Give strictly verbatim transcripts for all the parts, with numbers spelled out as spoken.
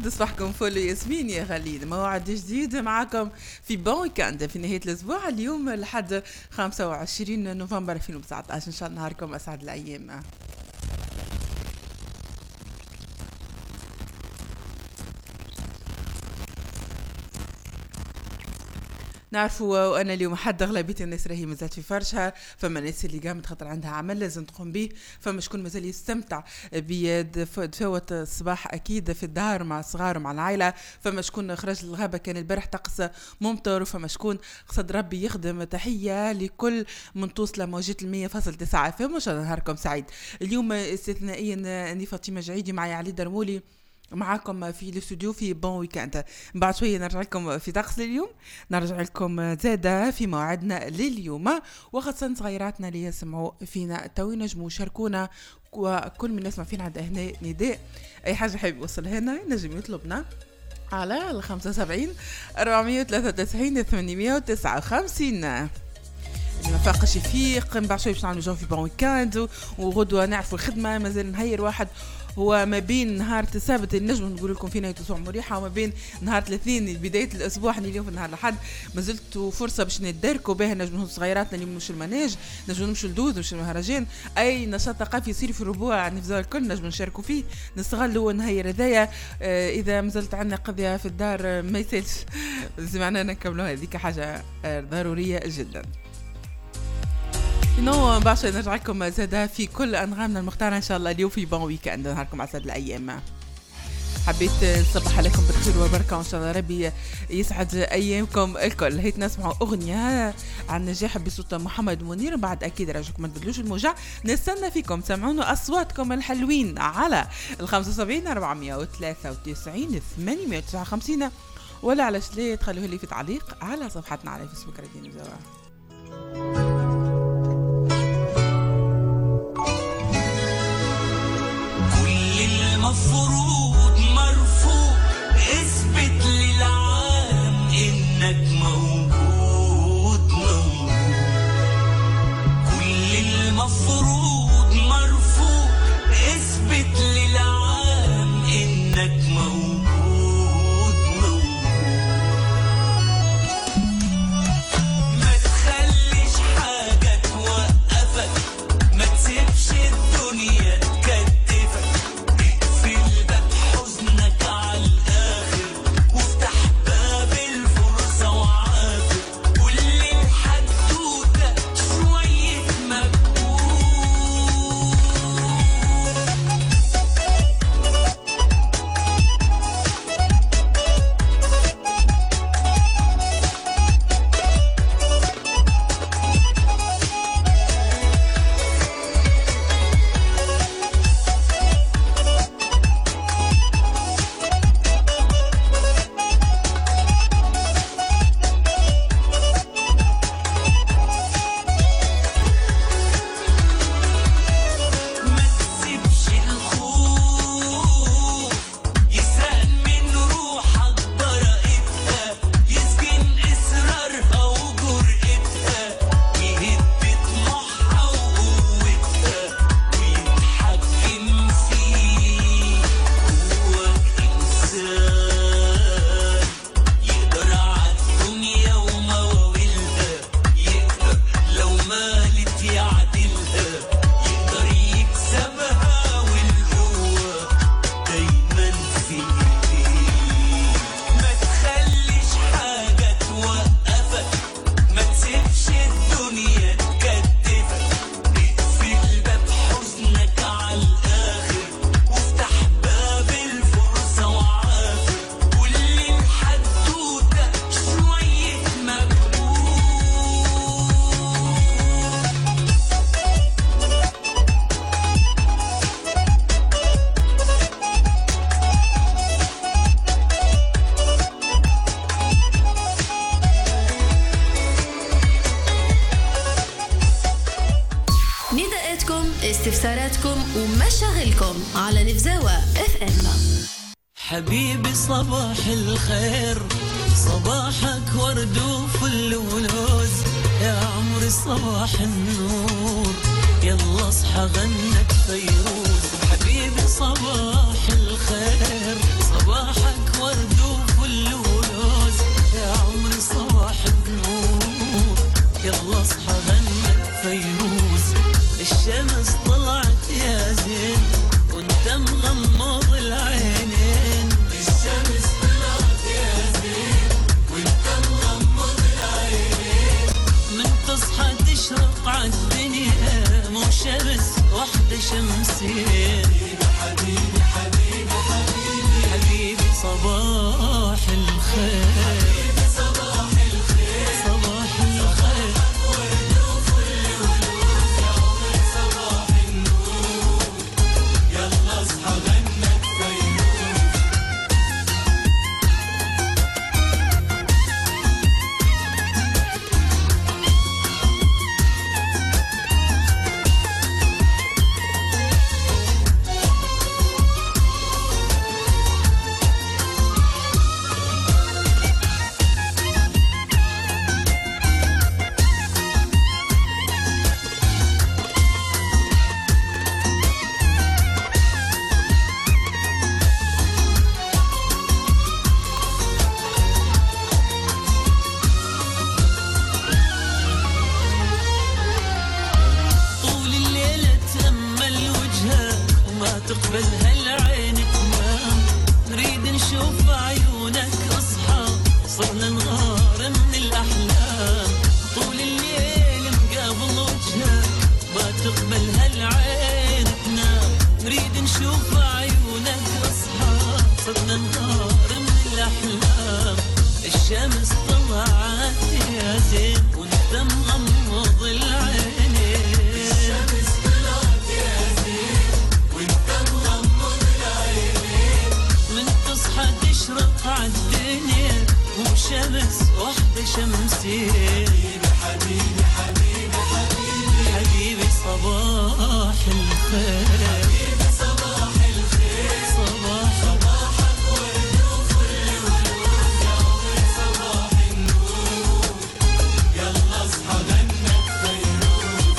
يسعد صباحكم فل ياسمين يا غاليين. موعد جديد معكم في بون ويكاند في نهاية الأسبوع اليوم لحد خمسة وعشرين نوفمبر ألفين وتسعة عشر. إن شاء الله نهاركم أسعد الأيام. نعرفوا وأنا اليوم حد أغلبية الناس راهي مازالت في فرشها، فما الناس اللي قامت خاطر عندها عمل لازم تقوم به، فما شكون مازال يستمتع بفوت الصباح أكيد في الدار مع الصغار ومع العائلة، فما شكون خرج للغابة كان البارح طقس ممطر، وفما شكون قصد ربي يخدم. تحية لكل من توصل موجات المية فاصل تسعة فهم. إن شاء الله نهاركم سعيد. اليوم استثنائيا أني فاطمة جعيدي معي علي درمولي معاكم في الاستوديو في بون ويكاند. بعد شويه نرجع لكم في طقس اليوم، نرجع لكم زاده في موعدنا لليوم، وخاصه صغيراتنا اللي يسمعوا فينا تو ينجموا يشاركونا، وكل من يسمع فينا عنده هنا نداء اي حاجه حابب يوصلها لنا ينجم يطلبنا على ال خمسة وسبعين أربعمية وثلاثة وتسعين ثمانمية وتسعة وخمسين. ما فاقش يفيق من بعد شويه باش نعملوا جو في بون ويكاند، وغدوه نعرفوا الخدمه مازال نهير واحد هو ما بين نهار السبت نجم نقول لكم فينا اسبوع مريحه، وما بين نهار الاثنين بدايه الاسبوع حنا اليوم في نهار الاحد مازلت فرصه باش نداركوا بها. نجم صغيراتنا اللي نمشوا المناج، نجم نمشوا الدود، نمشوا المهرجان، اي نشاط ثقافي يصير في الربوع نفزوا الكل نجم نشاركوا فيه نستغلوا نهير هذايا. آه اذا مازلت عندنا قضيه في الدار آه ما يسالش زعما نكملوا هذيك حاجه آه ضروريه جدا. نو باش نرجع لكم زاده في كل انغامنا المختاره ان شاء الله اليوم في بون ويكاند. نهاركم عسل الايام. حبيت نصبح عليكم بالخير والبركه وان شاء الله ربي يسعد ايامكم الكل. هيت نسمعوا اغنيه عن نجاح بصوت محمد منير، بعد اكيد راجعكم ما تبدلوش الموجع. نستنى فيكم سمعونا اصواتكم الحلوين على ال خمسة وسبعين أربعمية وثلاثة وتسعين ثمانمية وتسعة وخمسين، ولا على شلي تخلوه لي في تعليق على صفحتنا على فيسبوك راديو نيفزاوا. مفروض مرفوض اثبت للعالم انك موجود موجود. كل المفروض مرفوض اثبت للعالم انك موجود موجود. ما تخليش حاجة توقفك، ما تسيبش الدنيا تكتفك. استفساراتكم ومشاغلكم على نفزاوة اف ام. حبيبي صباح الخير، صباحك ورد وفل ولوز، يا عمري صباح النور، يلا اصحى غنت فيروز. حبيبي صباح الخير، صباحك الشمس طلعت يا زين وانت مغمض العينين. الشمس طلعت يا زين وانت مغمض العينين. من تصحى تشرق عالدنيا مو شمس واحدة شمسين. حبيبي حبيبي حبيبي حبيبي صباح الخير. حبيبي صباح الخير صباح الخير. ورد وفل ولوز يا عمر صباح النور. يلا اصحى غنت فيروز. تقبلها العين تنام. نريد نشوف عيونك اصحى صرنا نغار من الأحلام. طول الليل مقابل وجهك ما تقبلها العين تنام. نريد نشوف عيونك اصحى صرنا نغار من الأحلام. الشمس طلعت يا زين وانت مغمض العينين. الشمس طلعت يا زين وانت مغمض العينين. من تصحى تشرق عالدنيا مو شمس واحدة شمسين. حبيبي حبيبي حبيبي حبيبي صباح الخير. حبيبي صباح الخير صباح صباحك ورد وفل ولوز يا عمر صباح النور. يلا اصحى غنت فيروز.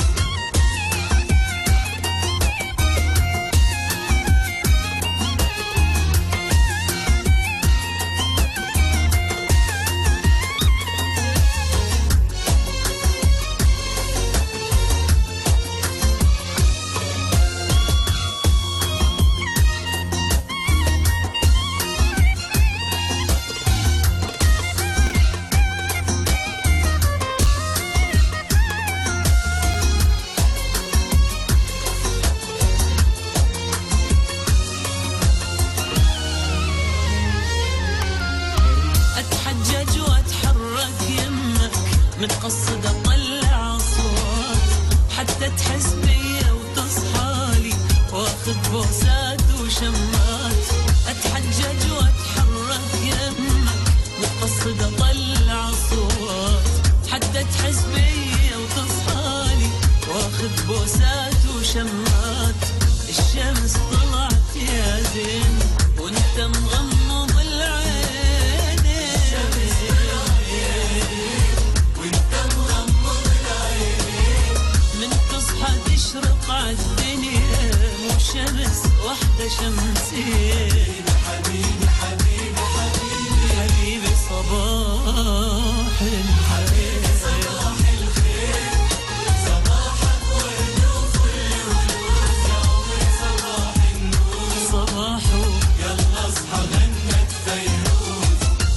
اتحجج واتحرك يمك متقصد اطلع صوت حتى تحس بيا وتصحالي واخذ بوسات وشمات. اتحجج واتحرك يمك متقصد اطلع صوت حتى تحس بيا وتصحالي واخذ بوسات وشمات. الشمس طلعت يا زين وانت مغمض العين. وانت مغمض العين. من تصحى تشرق عالدنيا مو شمس واحدة شمسين. حبيبي حبيبي حبيبي حبيبي صباح الخير. صباح الخير صباحك ورد وفل ولوز يا عمر صباح النور. صباحه يلا اصحى غنت فيروز.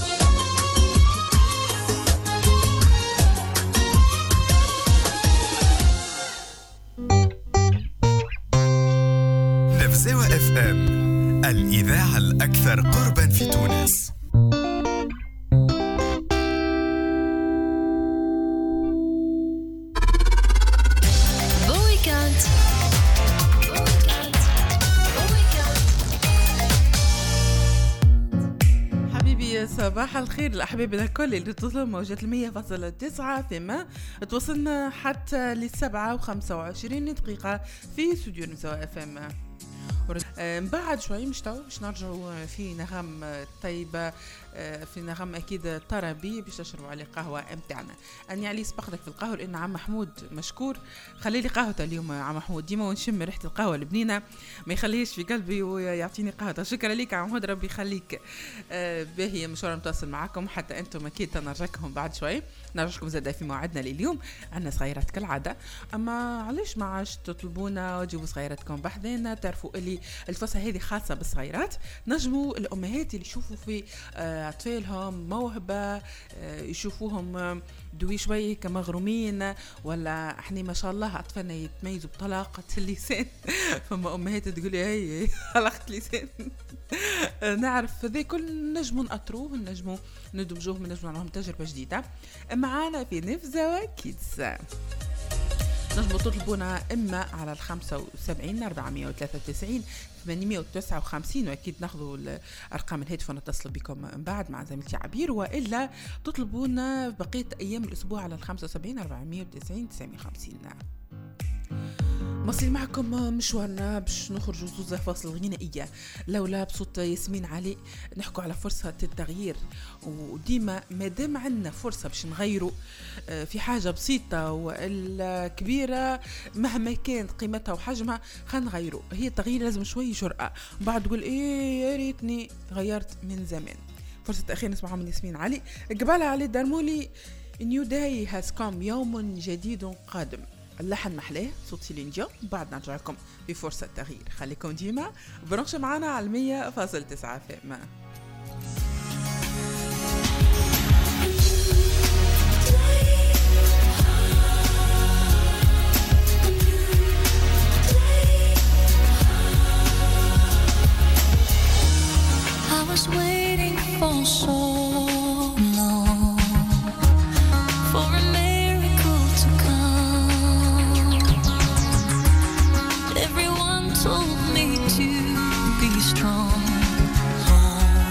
نفزاوة اف ام الإذاعة الأكثر قربا في تونس. بويكاند حبيبي صباح الخير الأحباب الكل اللي توصلوا موجات المية فاصلة تسعة فيما توصلنا حتى للسبعة وخمسة وعشرين دقيقة في استوديو نفزاوة اف ام. من بعد شوي مش تو باش نرجعوا في نغم طيبة، في نغم أكيد طربي باش تشربوا عليه قهوة متاعنا. أني علي سبقتك في القهوة لأن عم محمود مشكور خلي لي قهوته اليوم. عم محمود ديما ونشم ريحة القهوة البنينة ما يخليش في قلبي ويعطيني قهوته. شكرا لك عم محمود، ربي يخليك. باهي مشوار متواصل معكم حتى أنتم أكيد تنرجعكم بعد شوي، نرجعكم زادة في موعدنا لليوم. عندنا صغيرات كالعادة، أما علاش ما عادش تطلبونا وتجيبوا صغيراتكم بحذنا؟ تعرفوا اللي الفرصة هذه خاصة بالصغيرات، نجموا الأمهات اللي يشوفوا في أطفالهم موهبة، يشوفوهم دوي شوي كمغرومين، ولا احنا ما شاء الله أطفالنا يتميزوا بطلاقة اللسان. فما أمهات تقولي هاي حلقة لسان. نعرف ذي كل نجموا نأطروه، نجموا ندمجوه، نجموا نعملهم تجربة جديدة. معانا في نفزة كيدز نجموا تطلبونا إما على الخمسة وسبعين أربعمية وثلاثة وتسعين ثمانمية وتسعة وخمسين، وأكيد ناخذوا الأرقام الهاتف ونتصل بكم من بعد مع زميلتي عبير، وإلا تطلبونا بقية أيام الأسبوع على الخمسة وسبعين أربعمية وتسعين تسعمية وخمسين. مصير معكم مشوارنا باش نخرجوا زوزة فاصل غنائية لولا بصوت ياسمين علي نحكوا على فرصة التغيير. وديما مادام عندنا فرصة باش نغيروا في حاجة بسيطة والكبيرة مهما كانت قيمتها وحجمها خلينا نغيروا. هي التغيير لازم شوي جرأة، بعد تقول ايه يا ريتني غيرت من زمان. فرصة أخير نسمعها من ياسمين علي، قبلها علي دارمولي New day has come، يوم جديد قادم. اللحن محلاه صوت سيلين ديون. بعد نرجع لكم بفرصة تغيير، خليكم ديما برنش معنا على مية فاصلة تسعة فم. I was waiting for so long for a miracle to come. Everyone told me to be strong. Oh.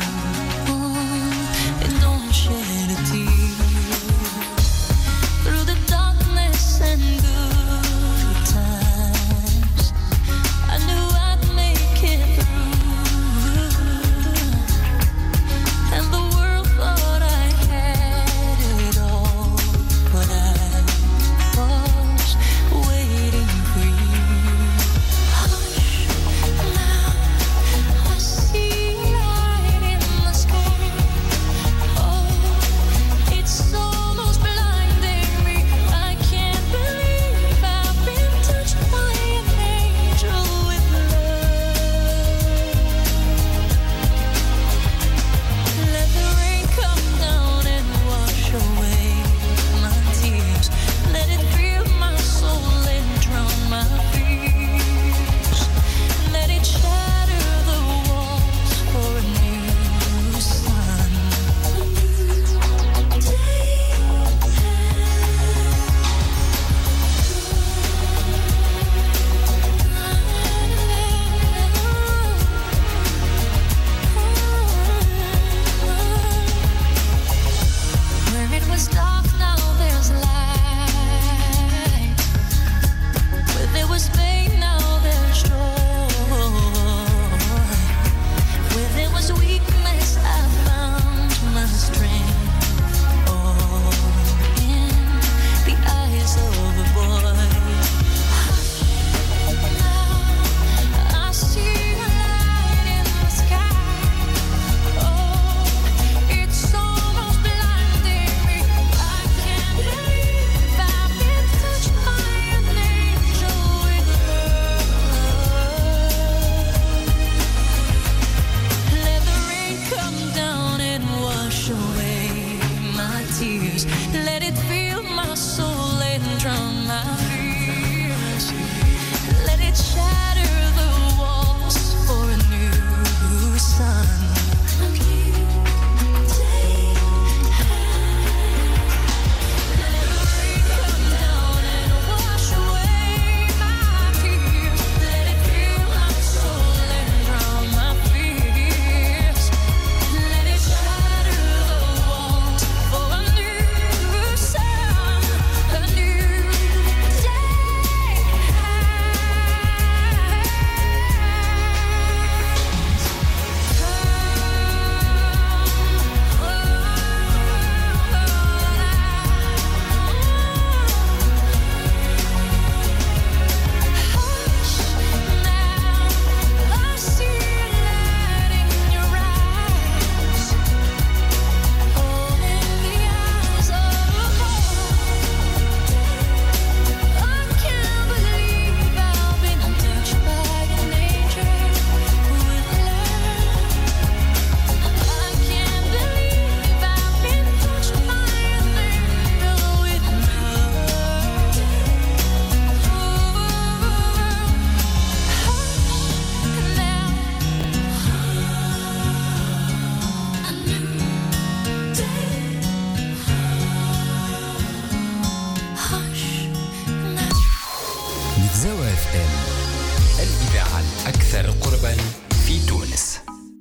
الأكثر قربا في تونس.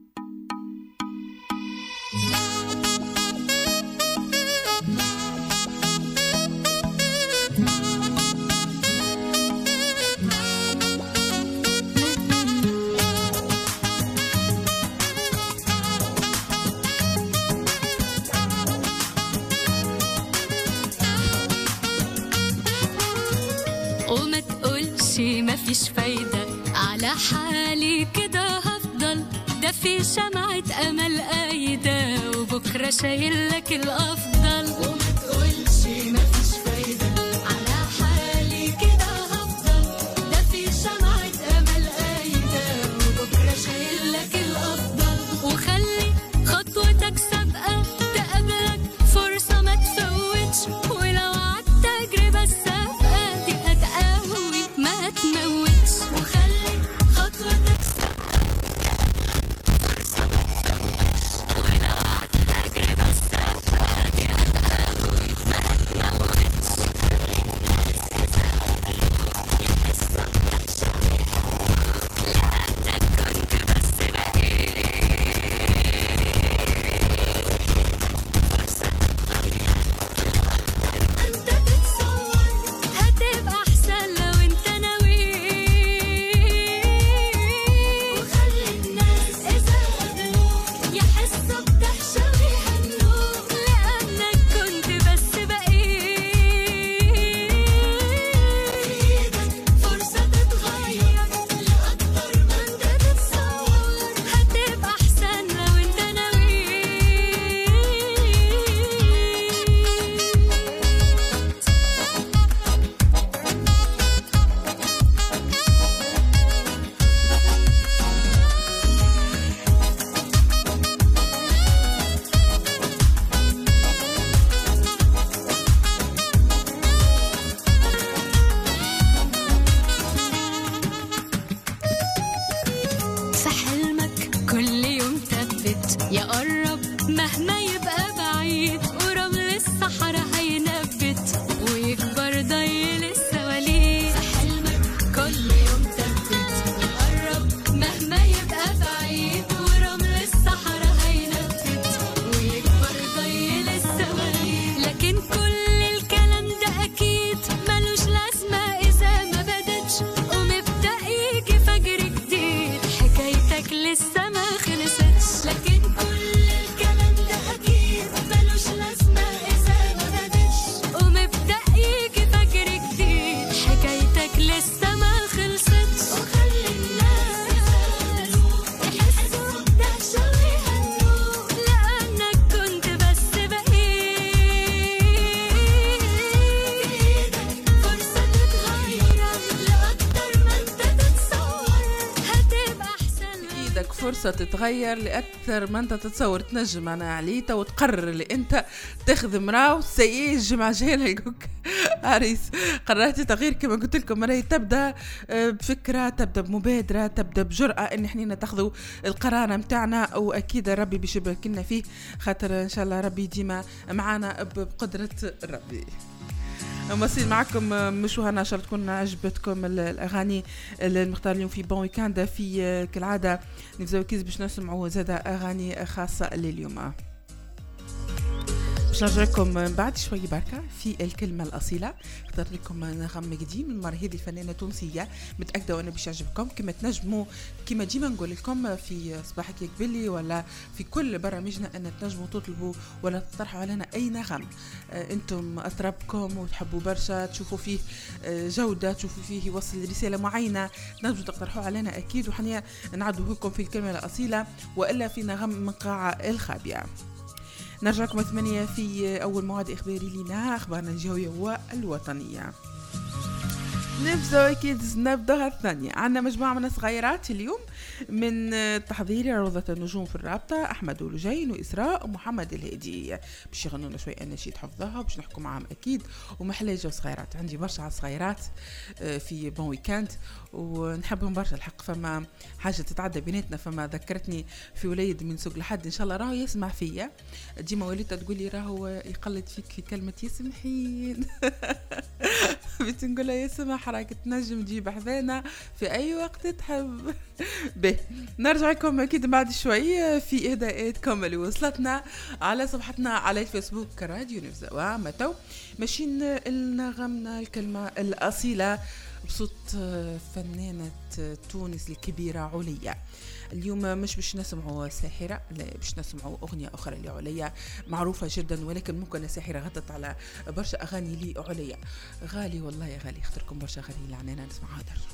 وما تقولش ما فيش فايدة، على حالي كده هفضل، ده في شمعة أمل قايدة وبكرة شايل لك الأفضل. وما تقولش ما فيش فايدة، على حالي كده هفضل، ده في شمعة أمل قايدة وبكرة شايل لك الأفضل. وخلي خطوتك سابقة تقابلك فرصة ما تفوتش، ولو عدت تجربة السابقة دي هتقوي ما تموتش. وخلي خطوتك سابقة فرصة ما تفوتش، ولو عدت تجربة السابقة دي هتقوي ما تموتش. لأنك كنت بس بقيت انت تتصور هتبقى احسن لو انت ناوي. وخلي الناس اذا قابلوك يحسوا بدهشة ويهنوك، لانك كنت بس بقيت بايدك فرصة تتغير لأكتر ما انت تتصور. هتبقى احسن لو انت ناوي. في حلمك كل يوم ثبت، يا قرب مهما يبقى بعيد، ورمل الصحراء هينبت ويكبر ضيل السواليف. في حلمك كل يوم ثبت، يا قرب مهما يبقى بعيد، ورمل الصحراء هينبت ويكبر ضيل السواليف. لكن كل الكلام ده أكيد ملوش لازمة إذا ما بدتش، ومبدأ يجي فجر جديد حكايتك لسه ما خلصتش. لكن كل الكلام ده أكيد ملوش لازمة إذا ما بدتش، ومبدأ يجي فجر جديد حكايتك لسه ما خلصتش. وخلي الناس يحسوا بدهشة ويهنوك، لأنك كنت بس بقيت بإيدك فرصة تتغير لأكتر ما انت تتصور. هتبقى أحسن ايدك فرصة تتغير لأكثر ما أنت تتصور. تنجم أنا عليتا وتقرر اللي أنت تاخذ مرأة سيئة الجمعة الجاية نلقوك عريس. قررت تغيير كما قلت لكم، راهي تبدأ بفكرة، تبدأ بمبادرة، تبدأ بجرأة إن إحنا نتخذوا القرار متاعنا، وأكيد ربي باش يبارك لنا فيه، خاطر إن شاء الله ربي ديما معانا بقدرة ربي. مواصلين معكم مشوهنا، ان شاء الله تكون عجبتكم الاغاني المختار اليوم في بون ويكاند. في كالعاده نفزاو كيز باش نسمعوا زاده اغاني خاصه لليوم. باش نرجع لكم بعد شوي بركه في الكلمه الاصيله. اخترت لكم نغم قديم من المره هذه الفنانه تونسيه، متاكده وانا باش يعجبكم. كما تنجموا كما ديما نقول لكم في صباحك يا قبلي ولا في كل برامجنا ان تنجموا تطلبوا ولا تطرحوا علينا اي نغم انتم اطربكم وتحبوا برشا، تشوفوا فيه جوده، تشوفوا فيه يوصل رساله معينه، تنجموا تقترحوا علينا اكيد، وحنا نعدوا لكم في الكلمه الاصيله والا في نغم من قاعه الخابيه. نرجع لكم ثمانية في أول موعد إخباري لنا، أخبارنا الجوية والوطنية. نبدأ أكيد نبدأ الثانية. عندنا مجموعة من الصغيرات اليوم من تحضير روضة النجوم في الرابطة، أحمد ولجين وإسراء ومحمد الهادي، باش يغنونا شوي أناشيد حفظها وباش نحكم معهم أكيد. ومحلى جو صغيرات، عندي برشا صغيرات في بون ويكاند ونحبهم برشا الحق. فما حاجة تتعدى بيناتنا، فما ذكرتني في وليد من سوق لحد إن شاء الله راهو يسمع فيا. ديما وليدة تقول لي راهو يقلد فيك في كلمة يسمحين حبيت نقولها يا سماح راك تنجم تجيب حذانا في اي وقت تحب. به نرجع لكم اكيد بعد شويه في اهداءاتكم اللي وصلتنا على صفحتنا على الفيسبوك راديو نفزاوة. متو ماشيين نغمنا الكلمه الاصيله بصوت فنانه تونس الكبيره عليا. اليوم مش باش نسمعوا ساحرة، لا باش نسمعوا أغنية أخرى لعليا معروفة جدا، ولكن ممكن ساحرة غطت على برشا أغاني لي عليا. غالي والله يا غالي، اختركم برشا أغاني اللي عنينا نسمعها درجة.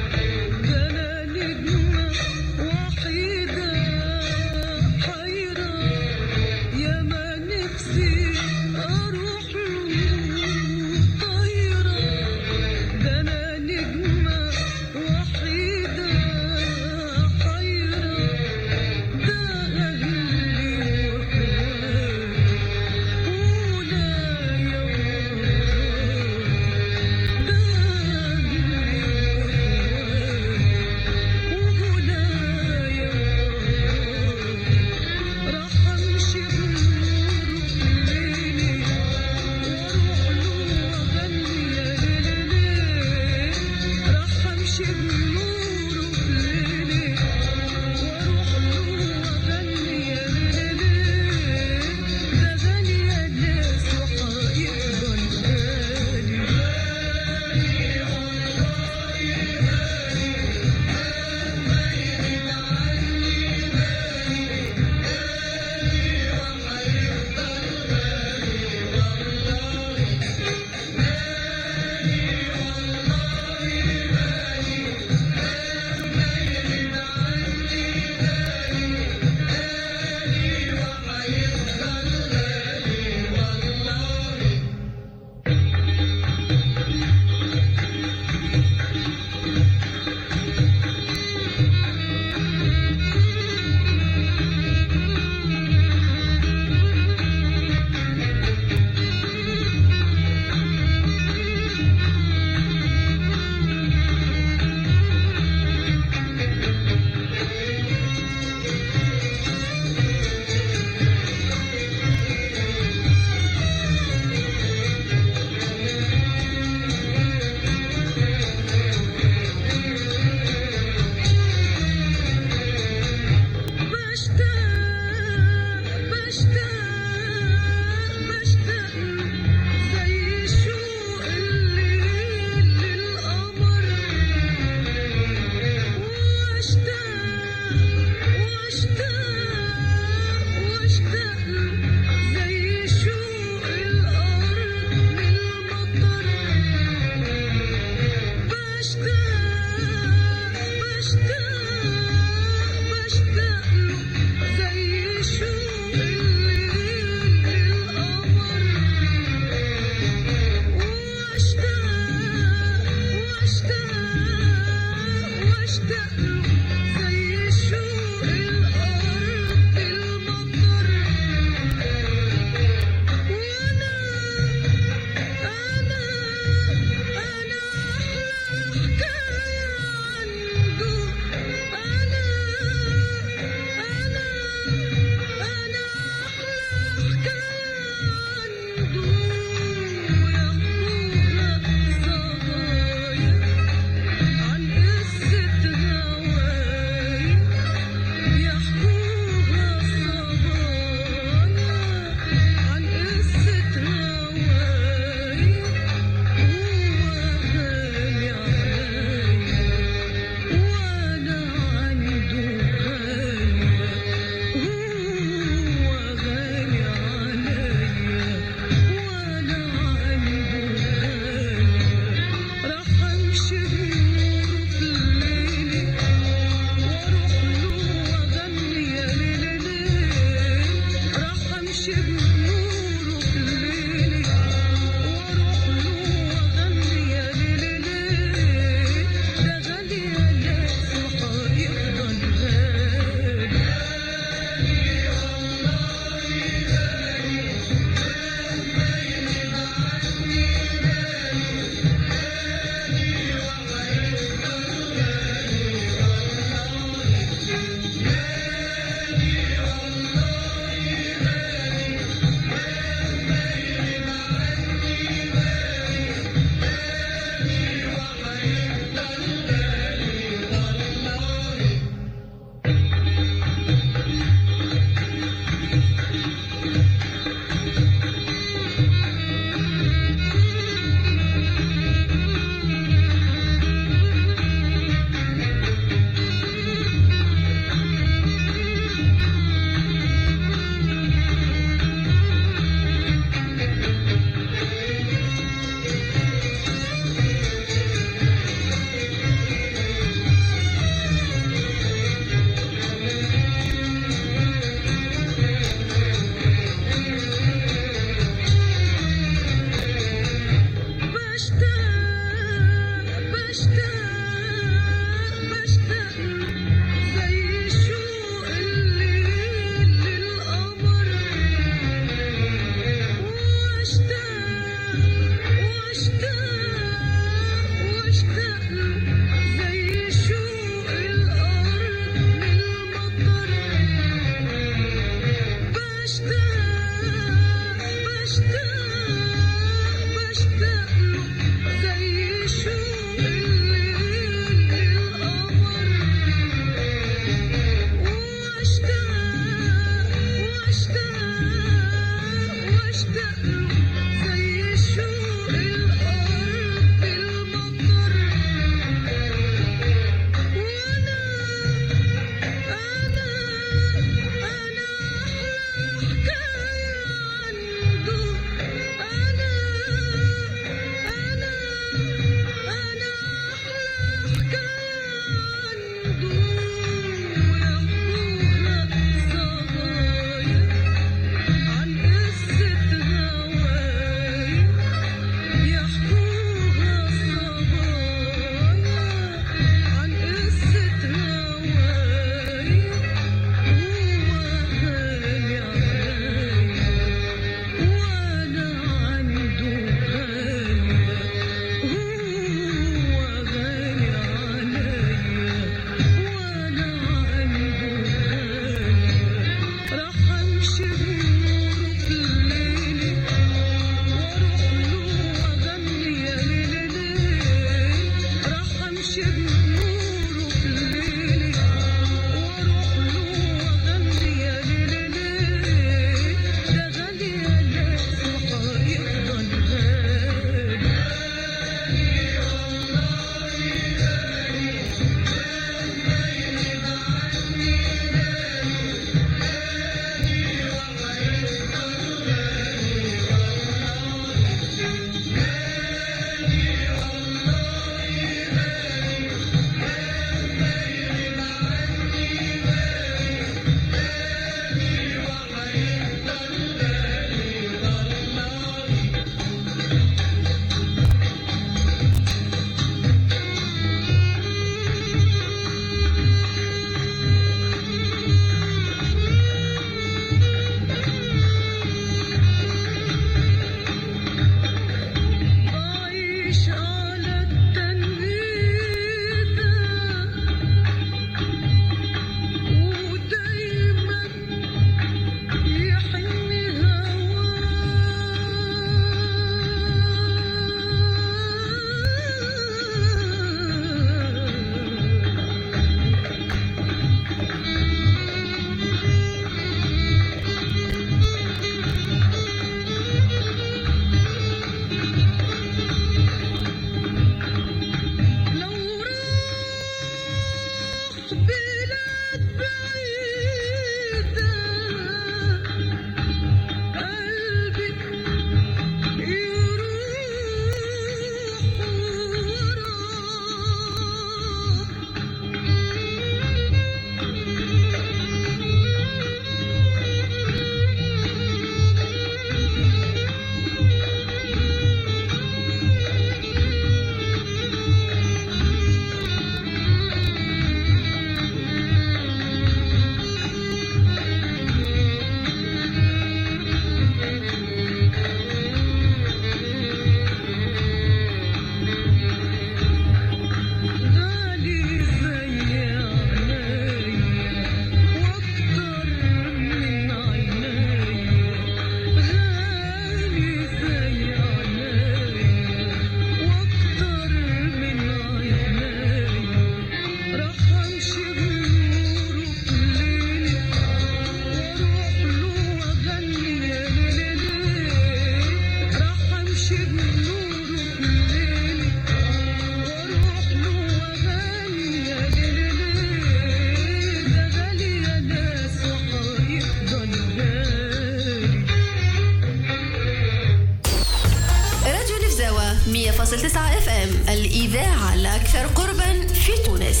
فاصل تسعة اف ام الإذاعة الأكثر قربا في تونس.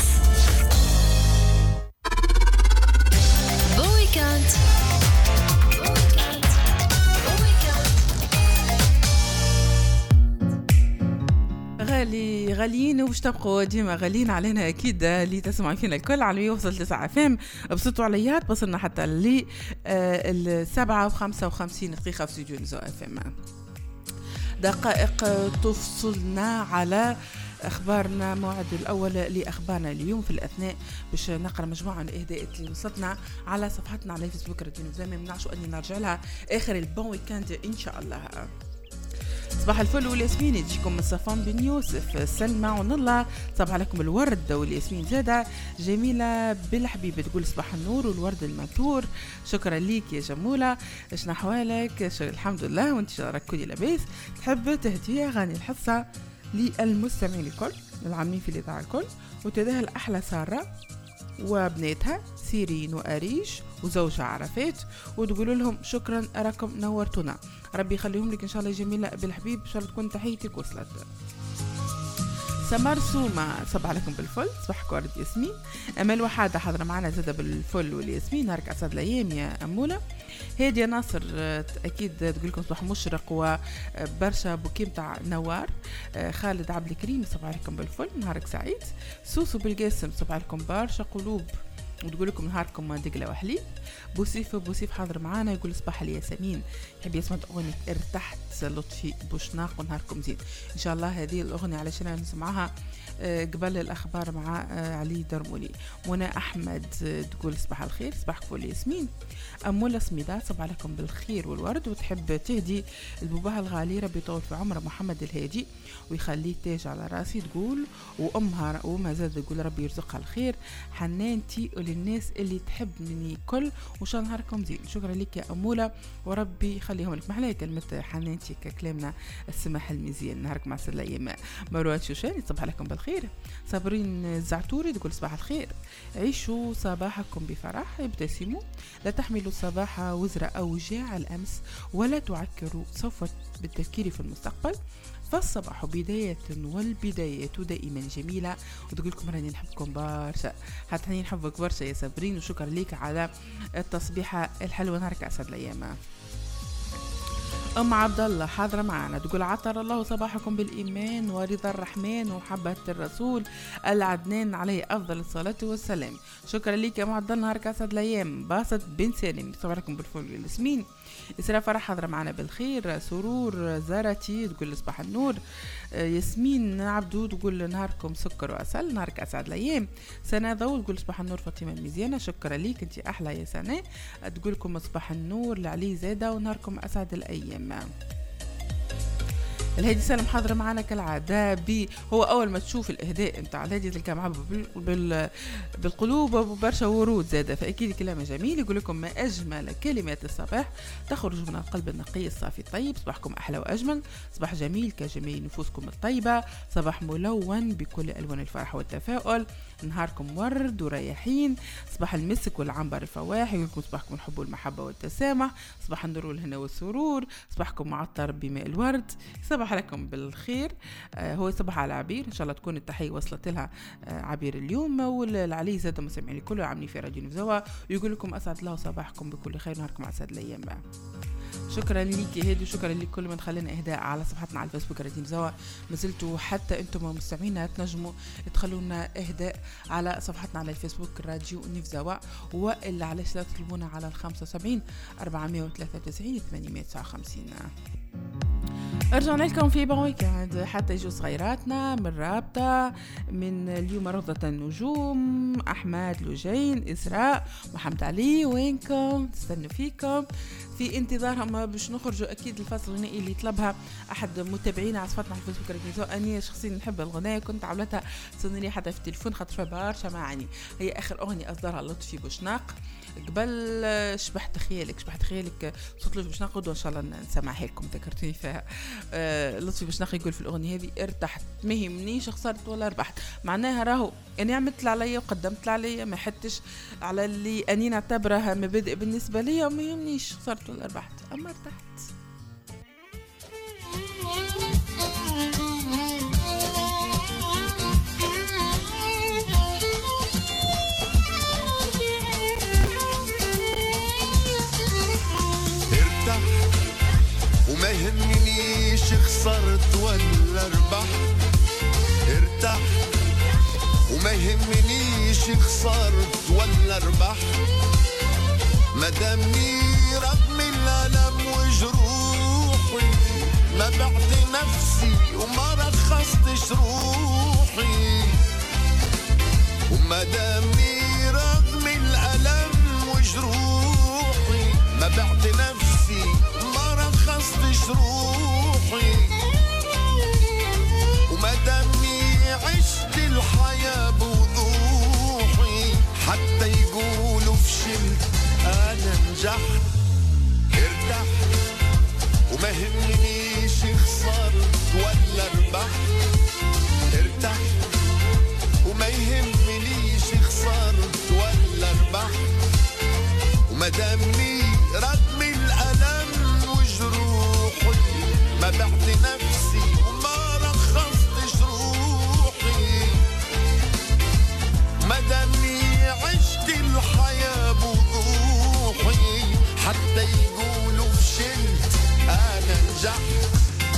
بويكاند غالي غاليين وش تبقوا ديما غاليين علينا أكيد اللي تسمعوا فينا الكل على مية وصل تسعة اف ام بصوت عليات. وصلنا حتى ل السبعة وخمسة وخمسين دقيقة في استوديو نزو اف ام. دقائق تفصلنا على أخبارنا، موعد الأول لأخبارنا اليوم في الأثناء باش نقرأ مجموعة من الإهداءات اللي وصلتنا على صفحتنا على فيسبوك راديو نيفزا. ما يمنعش أني نرجع لها آخر البون ويكاند إن شاء الله. صباح الفل والياسمين يجيكم من صفان بن يوسف، سلمى ونلا صباح عليكم الورد والياسمين زادة. جميلة بالحبيب تقول صباح النور والورد المنثور، شكرا ليك يا جمولة، شنو أحوالك؟ الحمد لله وانت راك كلي لاباس. تحب تهدي أغاني الحصة للمستمعين الكل العاملين في الإذاعة الكل، وتداها الأحلى سارة وبناتها سيرين وأريش وزوجها عرفات، وتقول لهم شكرا راكم نورتونا، ربي يخليهم لك إن شاء الله. جميلة بالحبيب إن شاء الله تكون تحيتك وصلت. سمر سوما صباح عليكم بالفل، صباحك ورد ياسمين. أمل وحادة حضر معنا زادة بالفل والياسمين، نهارك أسعد الأيام يا أمولة. هادية ناصر أكيد تقول لكم صباح مشرق وبرشا بوكي متاع نوار. خالد عبد الكريم صباح عليكم بالفل، نهارك سعيد. سوسو بالقاسم صباح عليكم برشا قلوب وتقول لكم نهاركم دقلة وحليب. بوسيف بوسيف حاضر معانا يقول صباح الياسمين، يحب يسمع أغنية ارتحت لطفي بوشناق ونهاركم زين إن شاء الله. هذه الأغنية علشان نسمعها قبل الأخبار مع علي درمولي. منى أحمد تقول صباح الخير، صباحك فل ياسمين. أمولة سميدات صباح عليكم بالخير والورد، وتحب تهدي البوباها الغالي ربي يطول في عمره محمد الهادي ويخليه تاج على راسي تقول، وأمها وما زاد تقول ربي يرزقها الخير. حنانتي وللناس اللي تحب مني كل وإن شاء الله نهاركم زين. شكرا لك يا أمولة وربي يخليهم لك. محلايا كلمة حنانتي ككلامنا السماح المزيان. نهاركم عسل الأيام. مروان شوشاني صباح عليكم بالخير. صابرين الزعتوري تقول صباح الخير، عيشوا صباحكم بفرح، ابتسموا، لا تحملوا الصباح وزر أوجاع الأمس ولا تعكروا صفوة بالتفكير في المستقبل، فالصباح بداية والبدايات دائما جميلة. وتقول لكم راني نحبكم برشا، حتى حنين نحبك برشا يا صابرين، وشكرا ليك على التصبيحة الحلوة. نهارك أسعد الأيام. أم عبد الله حاضرة معنا تقول عطر الله صباحكم بالإيمان ورضا الرحمن ومحبة الرسول العدنان عليه أفضل الصلاة والسلام. شكرا لك يا أم عبد الله، نهارك أسعد الأيام. باسط بن سالم صباحكم بالفل والياسمين. إسراء فرح حاضرة معنا بالخير. سرور زارتي تقول صباح النور. ياسمين عبدو تقول نهاركم سكر وعسل، نهارك أسعد الأيام. سنة ضوء تقول صباح النور. فاطمة المزيانة شكرا ليك أنت أحلى يا سنة، تقول لكم صباح النور لعلي زادة ونهاركم أسعد الأيام. الهادي سلام حاضر معنا كالعادة. بي هو أول ما تشوف الإهداء متاع الهادي تلقى معه بال... بال... بالقلوب وبرشا ورود زادة، فأكيد كلام جميل. يقول لكم ما أجمل كلمات الصباح تخرج من القلب النقي الصافي الطيب. صباحكم أحلى وأجمل، صباح جميل كجميع نفوسكم الطيبة، صباح ملون بكل ألوان الفرح والتفاؤل، نهاركم ورد ورياحين، صباح المسك والعنبر الفواح. يقول لكم صباحكم الحب والمحبة والتسامح، صباح النور والهنا والسرور، صباحكم معطر بماء الورد. صباح عليكم بالخير. آه هو صباح على عبير، ان شاء الله تكون التحيه وصلت لها آه عبير اليوم، والعلي زاد مستمعين الكل عاملين في راديو نيفزا، ويقول لكم اسعد الله صباحكم بكل خير، نهاركم اسعد الايام بقى. شكرا ليك هادي، وشكرا لكل من خلينا اهداء على صفحتنا على الفيسبوك راديو نيفزا. مازلتوا حتى انتم مستمعينا تنجموا تخلونا اهداء على صفحتنا على الفيسبوك راديو نيفزا، والا علاش لا تطلبونا على الخمسة وسبعين أربعمائة وثلاثة وتسعين ثمانمائة وتسعة وخمسين. رجعنا لكم في بون ويكاند حتى يجوا صغيراتنا من رابطة من اليوم روضة النجوم، أحمد لوجين، إسراء، محمد علي، وينكم؟ تستنوا فيكم في انتظارهم باش نخرجوا. أكيد الفصل الغنائي اللي طلبها أحد متابعينا على صفحتنا على الفيسبوك راديو. أنا شخصيا نحب الغناء، كنت عملتها صنيني حتى في التليفون خاطر فيها برشا معاني. هي آخر أغنية أصدرها لطفي بوشناق قبل شبحت خيالك. شبحت خيالك صوت لطفي بوشناق، وإن شاء الله نسمعها لكم، ذكرتني فيها. آه لطفي بوشناق يقول في الأغنية هذه ارتحت، ما يهمنيش خسرت ولا ربحت. معناها راهو أنا عملت عليا وقدمت عليا، ما حدش على اللي أني نعتبرها مبادئ بالنسبة لي، وما يهمنيش خسرت ولا ربحت، أما ارتحت. وما يهمنيش خسرت ولا ربحت، ارتاح وما يهمنيش خسرت ولا ربحت، مدامني رغم الألم وجروحي ما بعت نفسي وما رخصتش روحي، وما دامني رغم الألم وجروحي ما بعت نفسي ما رخصتش روحي، وما دامني عشت الحياة بوضوحي، حتى يقولوا فشلت أنا نجحت ارتحت، وما همنيش خسرت ولا ربحت ارتحت، وما يهمنيش خسرت ولا ربحت، وما دامني رغم الألم وجروحي ما بعت نفسي وما رخصتش روحي، ما دامني عشت الحياة بوضوحي، حتى يقولوا فشلت أنا نجحت.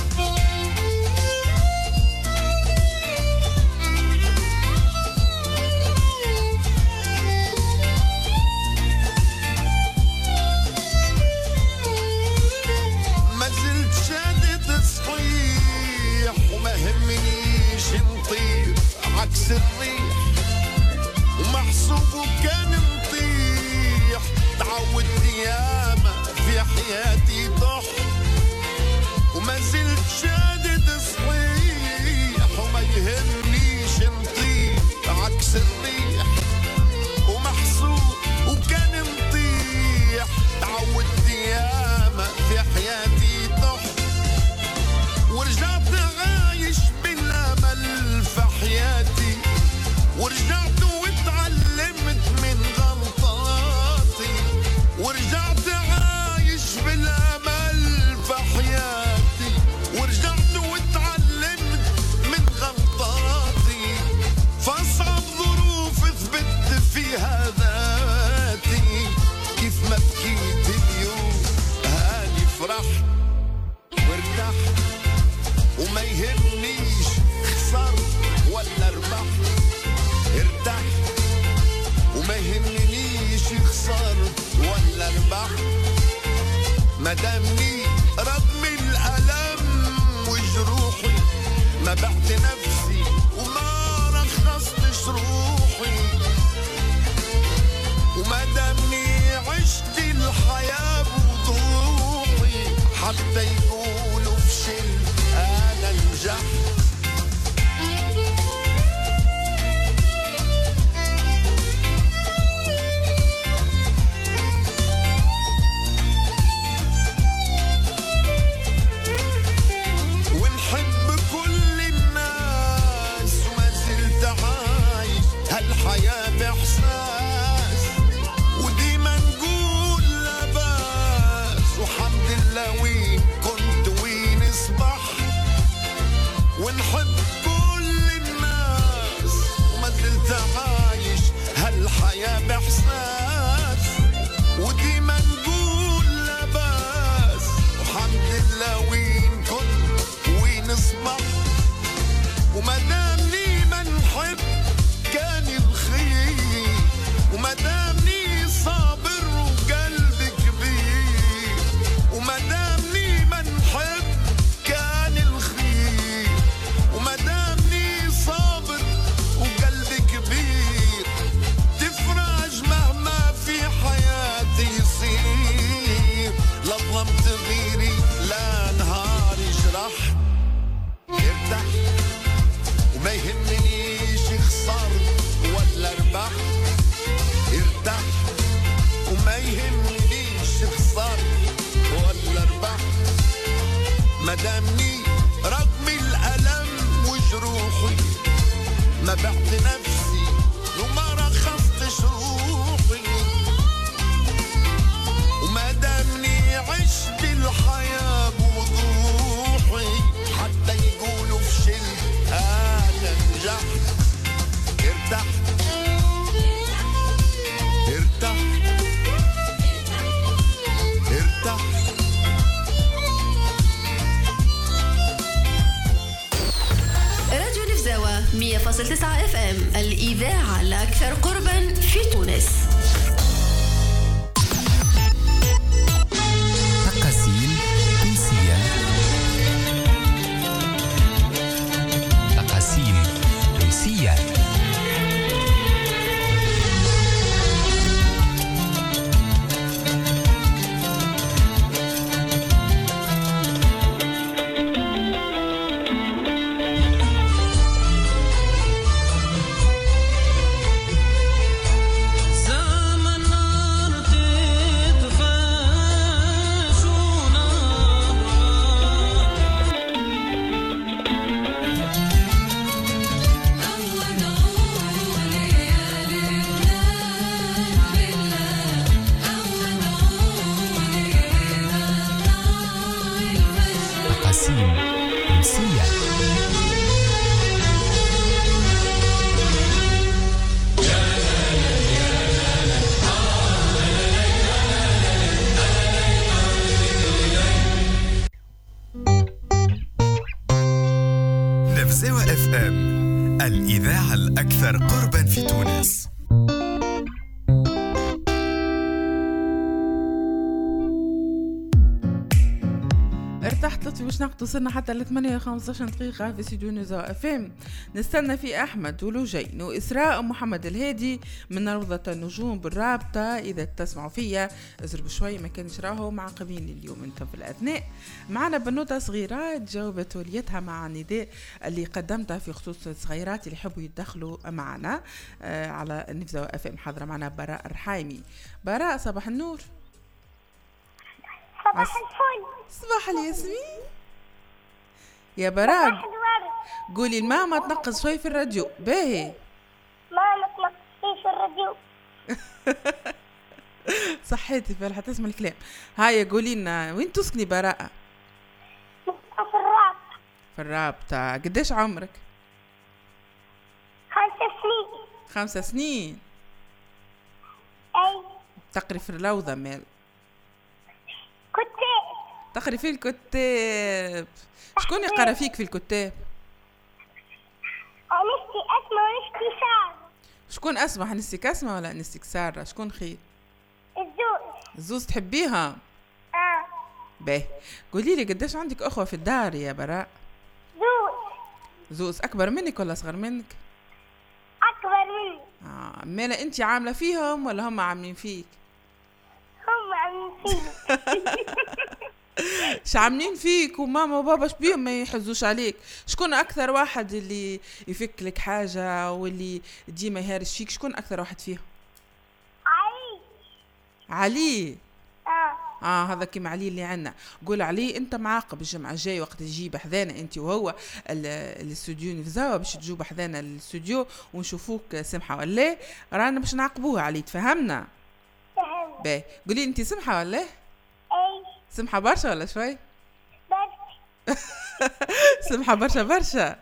ما زلت شادد صحيح وما همنيش نطير عكس الريح، ومحسوب كان نطيح تعودت ياما في حياتي ضح، وما زلت شادد صحيح وما يهمنيش نطير عكس الريح، ومحسوب وكان نطيح تعودت ياما في حياتي ضح، ورجعت عايش بالامل في حياتي، ورجعت واتعلمت من غلطاتي، ورجعت عايش بالامل في حياتي، ورجعت واتعلمت من غلطاتي، فاصعب ظروف ثبت فيها ذاتي، كيف ما بكيت اليوم هاني فرحت وارتحت، وما يهمنيش خسرت ولا ربحت ارتحت، وما يهمنيش خسرت ولا ربحت، ما دامني رغم الألم وجروحي ما بعت نفسي وما رخصتش روحي، وما دامني عشت الحياة بوضوحي، حتى يقولوا فشلت أنا نجحت. ونحب كل الناس وما زلت عايش هالحياة بإحساس، وديما نقول لا باس وحمد لله وين كنت وين اصبح، ونحب كل الناس وما زلت عايش هالحياة بإحساس، وديما نقول لا باس وحمد لله وين كنت وين اصبح، وما دامني ما نحب كان الخير، وما دامني صابر وقلبي كبير، وما دامني ما نحب كان الخير، وما دامني صابر وقلبي كبير، تفرج مهما في حياتي يصير، لا ظلمت غيري لا نهاري جرحت ارتحت، وما يهمنيش خسرت ولا ربحت ارتحت، وما يهمنيش خسرت ولا ربحت، ما دامني رغم الألم وجروحي ما بعت نفسي وما رخصتش روحي، وما دامني عشت الحياة بوضوحي، حتى يقولوا فشلت أنا نجحت ارتحت ارتحت ارتحت. راديو نفزاوة مية فاصلة تسعة اف ام، الإذاعة الأكثر قربا في تونس. تقاسيم تونسية. التونسية. نفزاوة اف ام، الإذاعة الأكثر قربا في تونس. ارتحت لطفي باش نقطو صرنا حتى ل ثمانية وخمسة عشر دقيقة في استديو نزوة اف ام. نستنى في أحمد ولوجين وإسراء ومحمد الهادي من روضة النجوم بالرابطة. إذا تسمعوا فيا ازربوا شوي، ما كانش راهو معقبين اليوم انتم في الأثناء. معنا بنوتة صغيرة جاوبت وليتها مع النداء اللي قدمتها في خصوص الصغيرات اللي يحبوا يتدخلوا معنا آه على نزوة اف ام. حاضرة معنا براء الرحايمي. براء صباح النور. صباح الفل. صباح الياسمين يا براء. قولي الماما تنقص شوي في الراديو. باهي ماما تنقص في الراديو. صحيتي فالحة تسمع الكلام. هاي قولي لنا وين تسكني براءة؟ في الرابطة. في الرابطة. قديش عمرك؟ خمس سنين. خمسة سنين. اي تقري في الروضة مال كتاب. تقري في الكتاب. شكون يقرا فيك في الكتاب؟ أنستي أسمى ونستي سارة. شكون أسمى؟ نستيك أسمى ولا نستيك سارة؟ شكون خير؟ الزوز. الزوز تحبيها؟ اه باهي قولي لي قديش عندك أخوة في الدار يا براء؟ زوز. زوز أكبر منك ولا أصغر منك؟ أكبر مني. آه مالا أنت عاملة فيهم ولا هم عاملين فيك؟ هم عاملين فيني. ش عاملين فيك وماما وبابا شبيهم ما يحزوش عليك؟ شكون أكثر واحد اللي يفك لك حاجة واللي ديما يهارش فيك؟ شكون أكثر واحد فيهم؟ علي. علي. اه اه هذا كيما علي اللي عنا. قول علي انت معاقب الجمعه الجاي وقت تجي بحذانا انت وهو الاستوديو نفزاوة باش تجوا بحذانا الاستوديو ونشوفوك سمحه ولا رانا باش نعاقبوها علي. تفهمنا؟ فهمت. باهي قولي انت سمحه ولا اي سمحه برشا ولا شوي؟ بس سمحه برشا برشا.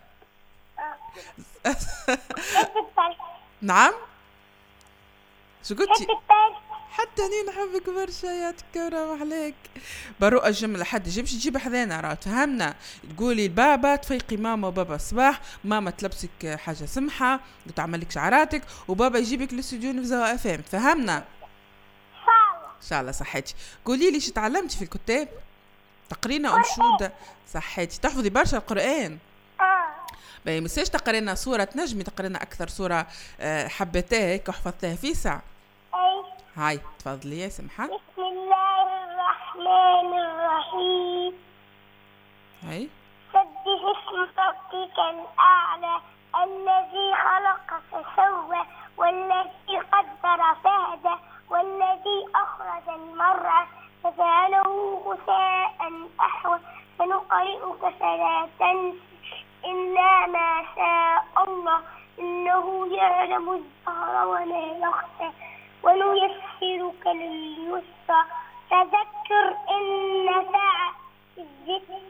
حب البرد. نعم شو حب قلتي؟ البرد. حتى أنا نحبك برشا يا تكورة محلاك. بروق الجملة حد يجيبش تجيب حذانا راه. تفهمنا؟ تقولي البابا تفيقي ماما وبابا الصباح، ماما تلبسك حاجة سمحة وتعملك شعراتك وبابا يجيبك للاستوديو نفزاوة اف ام. تفهمنا؟ ان شاء الله. صحيتي قولي لي شو تعلمتي في الكتاب؟ تقرينا أنشودة. صحيتي تحفظي برشا القرآن؟ اه باهي مساش تقرينا سورة تنجمي تقرينا أكثر سورة حبتها هيك وحفظتها في ساعة؟ اي هاي تفضلي يا سمحة. بسم الله الرحمن الرحيم. هاي سبح اسم ربك الأعلى الذي خلق فسوى والذي قدر فهدى والذي أخرج المرعى فجعله غثاء أحوى سنقرئك فلا تنسى إلا ما شاء الله إنه يعلم الجهر وما يخفى ونيسرك لليسرى فذكر إن نفعت الذكر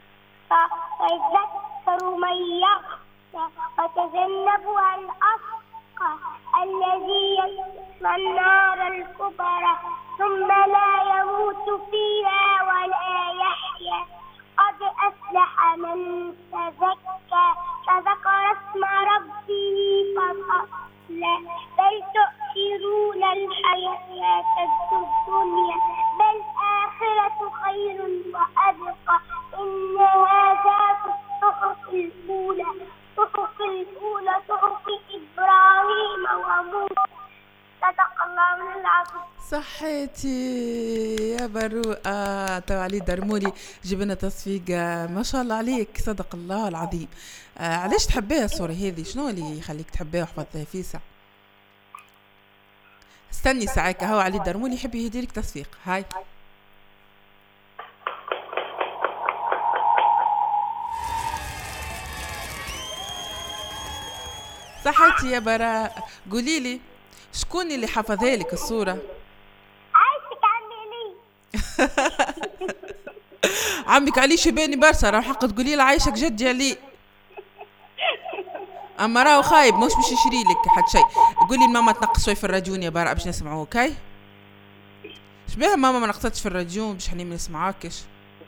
فيذكر من يخشى وتجنبها الأشقى الذي يصلى النار الكبرى ثم لا يموت فيها ولا يحيا قد أفلح من تزكى فذكر اسم ربه فصلى بل تؤثرون الحياة الدنيا بل آخرة خير وأبقى إن هذا في الصحف الأولى صحف الأولى صحف إبراهيم وموسى صدق الله العظيم. صحيتي يا بروقة. تو علي درمولي جبنا تصفيقة ما شاء الله عليك. صدق الله العظيم. آه علاش تحبيها الصورة هذه؟ شنو اللي يخليك تحبيها وحفظتها في ساعة؟ استني ساعة هو علي درمولي يحب يهديلك تصفيق. هاي صحتي يا براء. قولي لي شكون اللي حفظها لك الصورة؟ عايشك عمي لي. عمك علي شباني برشا، راه حق تقولي له عايشك جدي علي. اما راهو خايب مش باش يشري لك حد شيء. قولي لماما تنقص شوي في الراديون يا برا باش نسمعوه. اوكي شبيها ماما ما نقصتش في الراديون باش حني ما نسمعاكش.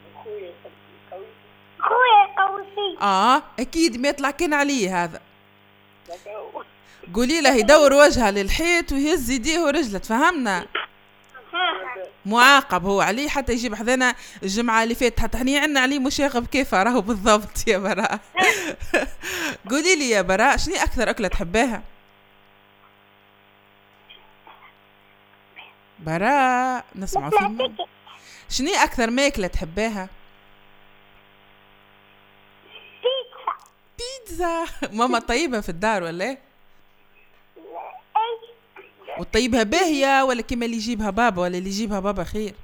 خويا قوي فيه. اه اكيد ما يطلع كان عليه هذا. قولي له يدور وجهه للحيط ويهز يديه ورجله، تفهمنا؟ معاقب هو عليه حتى يجيب حذانا الجمعه اللي فاتت، حتى حني عندنا عليه مشاغب كيف راهو بالضبط يا براء. قولي لي يا براء شنو اكثر اكله تحباها؟ براء نسمع فيك. شنو اكثر ماكله تحباها؟ بيتزا. بيتزا. ماما طيبه في الدار ولا ايه؟ اي. وطيبها باهيه ولا كيما اللي يجيبها بابا ولا اللي يجيبها بابا خير؟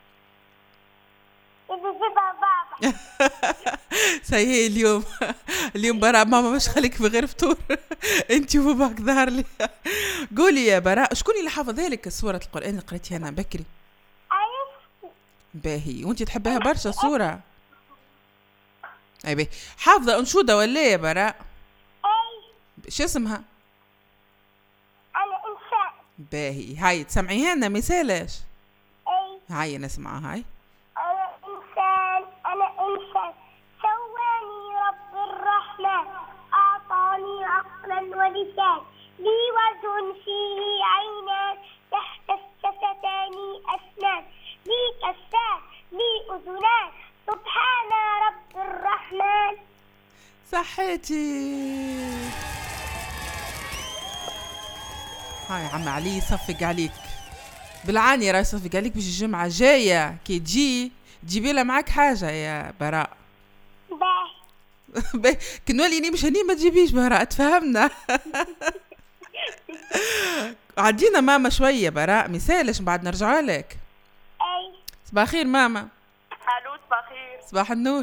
اللي يجيبها بابا. سي اليوم اليوم براء ماما مش خليك في غير فطور. انت وباباك ظهر لي. قولي يا براء شكون اللي حافظها لك سورة القرآن اللي قريتيها انا بكري؟ اي. باهي وانت تحبها برشا سورة. اي باهي حافظة انشودة ولا يا براء؟ اي. شو اسمها؟ انا انسان. باهي هاي تسمعيها لنا مثالش. اي. هاي نسمعها. هاي انا انسان انا انسان سواني رب الرحمن اعطاني عقلا ولسان لي وجه فيه عينان تحت الشفتان اسنان لي كفان لي اذنان سبحان رب الرحمن. صحيتي. هاي عم علي يصفق عليك بالعاني، راه يصفق عليك باش الجمعة جاية كي تجي تجيبي لها معاك حاجة يا براء. باهي. كنولي مش هني ما تجيبيش براء تفهمنا. عدينا ماما شوية براء مثالش بعد نرجع لك. اي. صباح خير ماما. الو صباح خير. صباح النور.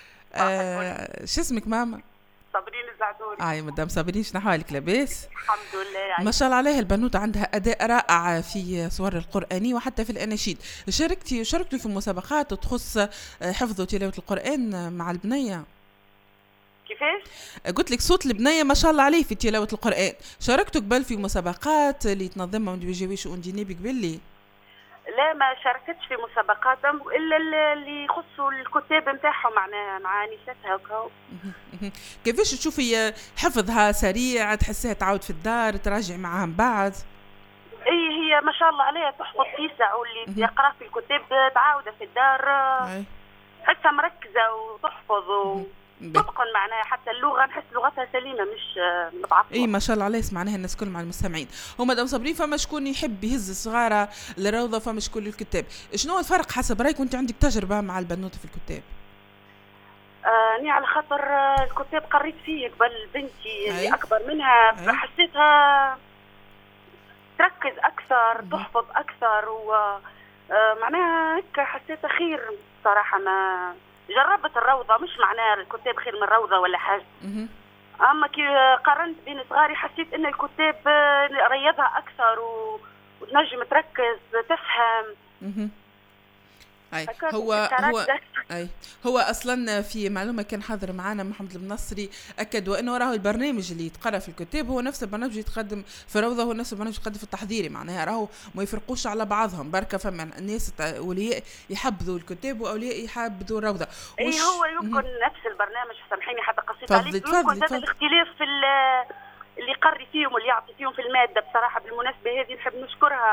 آه شو اسمك ماما؟ صابرين الزعدوري. اي مدام صابرين شنو حالك لاباس؟ الحمد لله يعني. ما شاء الله عليها البنوتة عندها أداء رائع في صور القرآنية وحتى في الأناشيد. شاركتي شاركتي في مسابقات تخص حفظ وتلاوة القرآن مع البنية؟ كيفاش؟ قلت لك صوت البنية ما شاء الله عليه في تلاوة القرآن. شاركتوا قبل في مسابقات اللي تنظمها من بيجي شؤون جنيبي قبل؟ لا ما شاركتش في مسابقات الا اللي يخصوا الكتاب نتاعهم معناها مع نساتها وكا. كيفاش تشوفي حفظها سريع تحسيها تعاود في الدار تراجع معاها من بعد؟ اي هي ما شاء الله عليها تحفظ تيسع واللي يقرا في الكتاب تعاودة في الدار تحسها مركزة وتحفظ وتتقن معناها حتى اللغة نحس لغتها سليمة مش متعطلة. اي ما شاء الله عليه سمعناها الناس كل مع المستمعين. ومدام صابرين فما شكون يحب يهز الصغارة للروضة فما شكون للكتاب. شنو الفرق حسب رايك وانت عندك تجربة مع البنوتة في الكتاب؟ اني آه على خاطر الكتاب قريت فيه قبل بنتي اللي اكبر منها أي. حسيتها تركز اكثر تحفظ اكثر ومعناها هيك حسيتها خير صراحه. ما جربت الروضه مش معناها الكتاب خير من الروضه ولا حاجه. اما كي قارنت بين صغاري حسيت ان الكتاب ريضها اكثر وتنجم تركز تفهم. أي هو هو أي هو أصلا في معلومة كان حاضر معنا محمد المنصري أكد وأنه راهو البرنامج اللي يتقرأ في الكتاب هو نفس البرنامج اللي يتقدم في الروضة هو نفس البرنامج اللي يتقدم في التحضيري. معناها راهو ما يفرقوش على بعضهم بركة. فما الناس أولياء يحبذوا الكتاب وأولياء يحبذوا الروضة. أي هو يمكن نفس البرنامج سامحيني حتى قصيت عليك يمكن هذا الاختلاف في اللي يقري فيهم واللي يعطي فيهم في المادة. بصراحة بالمناسبة هذه نحب نشكرها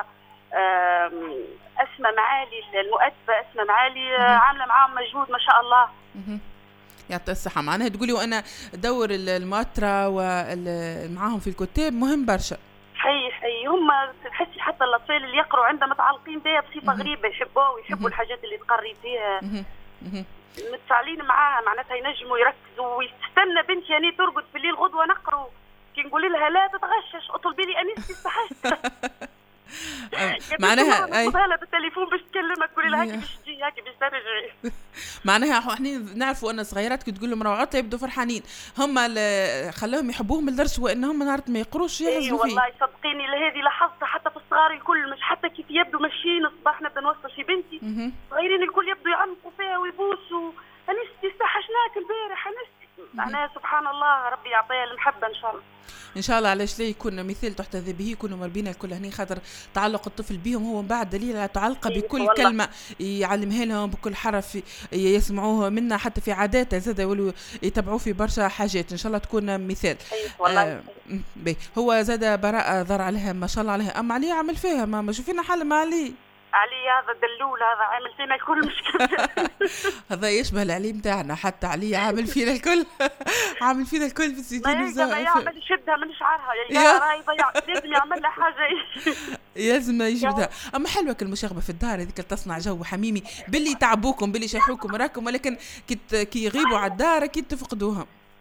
أسماء معالي المؤدبة أسماء معالي عاملة معاهم مجهود ما شاء الله. يعطي الصحة. معناها تقولي وأنا دور المؤطرة ومعاهم في الكتاب مهم برشا. حي حي هم تحسي حتى الأطفال اللي يقروا عندهم متعلقين بها بصفة غريبة يحبوه ويحبوا الحاجات اللي تقري فيها متفاعلين معاها معناتها ينجموا يركزوا ويستنى بنتي يعني ترقد في الليل غدوة نقروا كي نقول لها لا تتغشش اطلبي لي أنيستي صحيت. معناها اي انا بالتليفون باش تكلمك تقولي لها هاكي باش تجي هاكي باش ترجعي. معناها احنا نعرفوا ان صغيرات كي تقول لهم راهو عطله يبدوا فرحانين، هم خلاهم يحبوهم لدرجه وانهم نهار ما يقروش يحزنوا فيه. والله صدقيني هذه لاحظتها حتى في الصغار الكل، مش حتى كيف يبدوا ماشيين الصباح نبدا نوصل شي بنتي صغيرين الكل يبدوا يعنقوا فيها ويبوسوا انستي صح شناك البارح انستي. معناها سبحان الله ربي يعطيها المحبه ان شاء الله. ان شاء الله. علاش لا يكون مثال تحتذى به، يكونوا مربينا الكل هني، خاطر تعلق الطفل بهم هو من بعد دليل على تعلقه بكل والله. كلمه يعلمها لهم، بكل حرف يسمعوه منا، حتى في عاداته زاد يولوا يتبعوه في برشا حاجات. ان شاء الله تكون مثال. والله. آه هو زاد براءه ضر عليها ما شاء الله عليها، اما علي عمل فيها ما شوفينا حل ما علي علي هذا دلول، هذا عامل فينا الكل مشكلة. هذا يشبه العلي متاعنا، حتى علي عامل فينا الكل عامل فينا الكل في السيتين. ما يعمل يشدها من شعرها يا راي ضيع، لازم يعمل لها حاجة لازم يشدها. أما حلوة المشاغبة في الدار هذيك تصنع جو حميمي، باللي تعبوكم باللي شيحوكم راكم، ولكن كي كي يغيبوا على الدار أكيد تفقدوهم.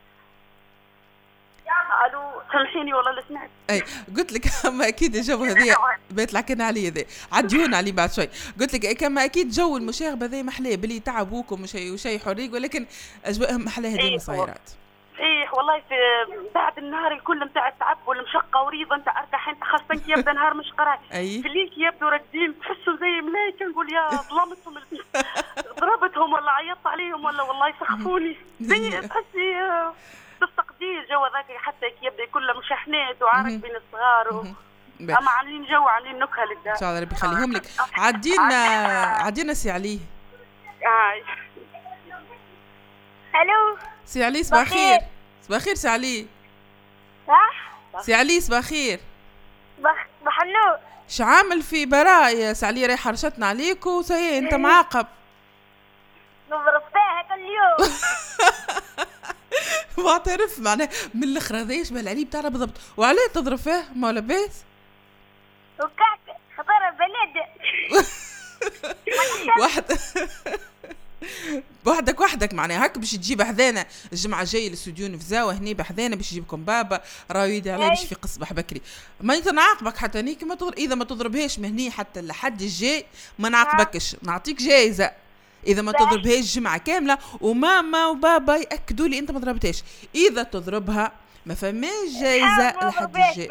الو سامحيني والله اللي سمعت. اي قلت لك اما اكيد الجو هذا بيت لكن علي هذا عديونا عليه بعد شوي. قلت لك كما اكيد جو المشاغبه هذا محلاه باللي تعبوكم وشيء وشيء حريق، ولكن اجواءهم محلاه هذه المصايرات. ايه والله في بعد النهار الكل نتاع التعب والمشقه وريضه نتاع ارتاح انت، خاصه كي يبدا نهار مش قراي في الليل كي يبدوا راقدين تحسوا زي ملايكه، نقول يا ظلمتهم ضربتهم ولا عيطت عليهم ولا والله يسخفوني زي تحسي بالتقدير جو ذاك، حتى كي يبدا كله مشاحنات وعارك بين الصغار و... اما عاملين جو عاملين نكهه للدار. ان شاء الله ربي يخليهم لك. عدينا عدينا سي علي. هاي الو سي علي صباح الخير. صباح الخير سي علي. صح سي علي صباح الخير. صباح النور. شو عامل في براء يا سي علي؟ رايح حرشتنا عليك وسي انت معاقب. نضرب فيها كل يوم. ما تعرف معناه من الاخر هذا يشبه العلي بتاعنا بالضبط. وعليه تضرب فيه ما لاباس؟ وكاك خطر البلد. واحد وحدك وحدك معناها هك باش تجيب حذانا الجمعه الجايه للاستوديو نفزاوه هني بحذانا باش يجيبكم بابا راه يدي عليه باش في قصبح بكري. ما نعاقبك حتى هنيك ما تضرب، اذا ما تضربهاش مهني حتى لحد الجاي ما نعاقبكش، نعطيك جائزه اذا ما تضربهاش جمعه كامله، وماما وبابا ياكدوا لي انت ما ضربتهاش. اذا تضربها ما فماش جائزه لحد الجاي.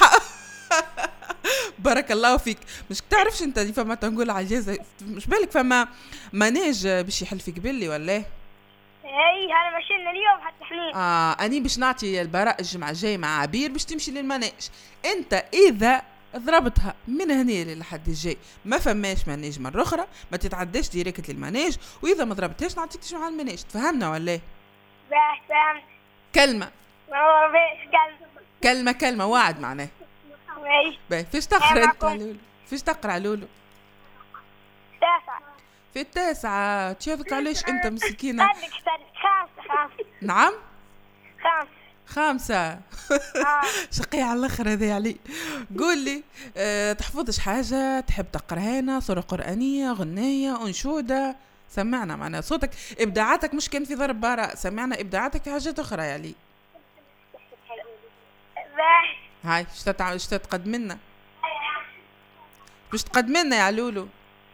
بارك الله فيك. مش تعرفش انت فما تنقول على الجائزه، مش بالك فما مناج باش يحل فيك بالي ولا ايه؟ اي انا ماشينا اليوم حتى حنين. اه اني باش نعطي البراء الجمعه الجاي مع عبير باش تمشي للمناج. انت اذا ضربتها من هنا لحد الجاي ما فماش مناج مره اخرى، ما تتعداش ديريكت للمناج، واذا ما ضربتهاش نعطيك جمعه المناج. تفهمنا ولا ايه؟ باش فهمت. كلمه ما باش كلمه كلمه كلمه وعد معناه. باهي فيش تقرا انت لولو؟ فيش تقرا لولو؟ تاسعة. في التاسعة. تشوفك علاش انت مسكينة؟ صدق صدق خامسة خامسة. نعم؟ خامسة. خامسة. شقية على الاخر هذا علي. قول لي أه تحفظش حاجة تحب تقراها، سورة قرآنية، غنية، أنشودة؟ سمعنا معنا صوتك، إبداعاتك مش كان في ضرب براء، سمعنا إبداعاتك في حاجات أخرى يا علي. هاي اش تقدم لنا؟ باش تقدم لنا يا علولو؟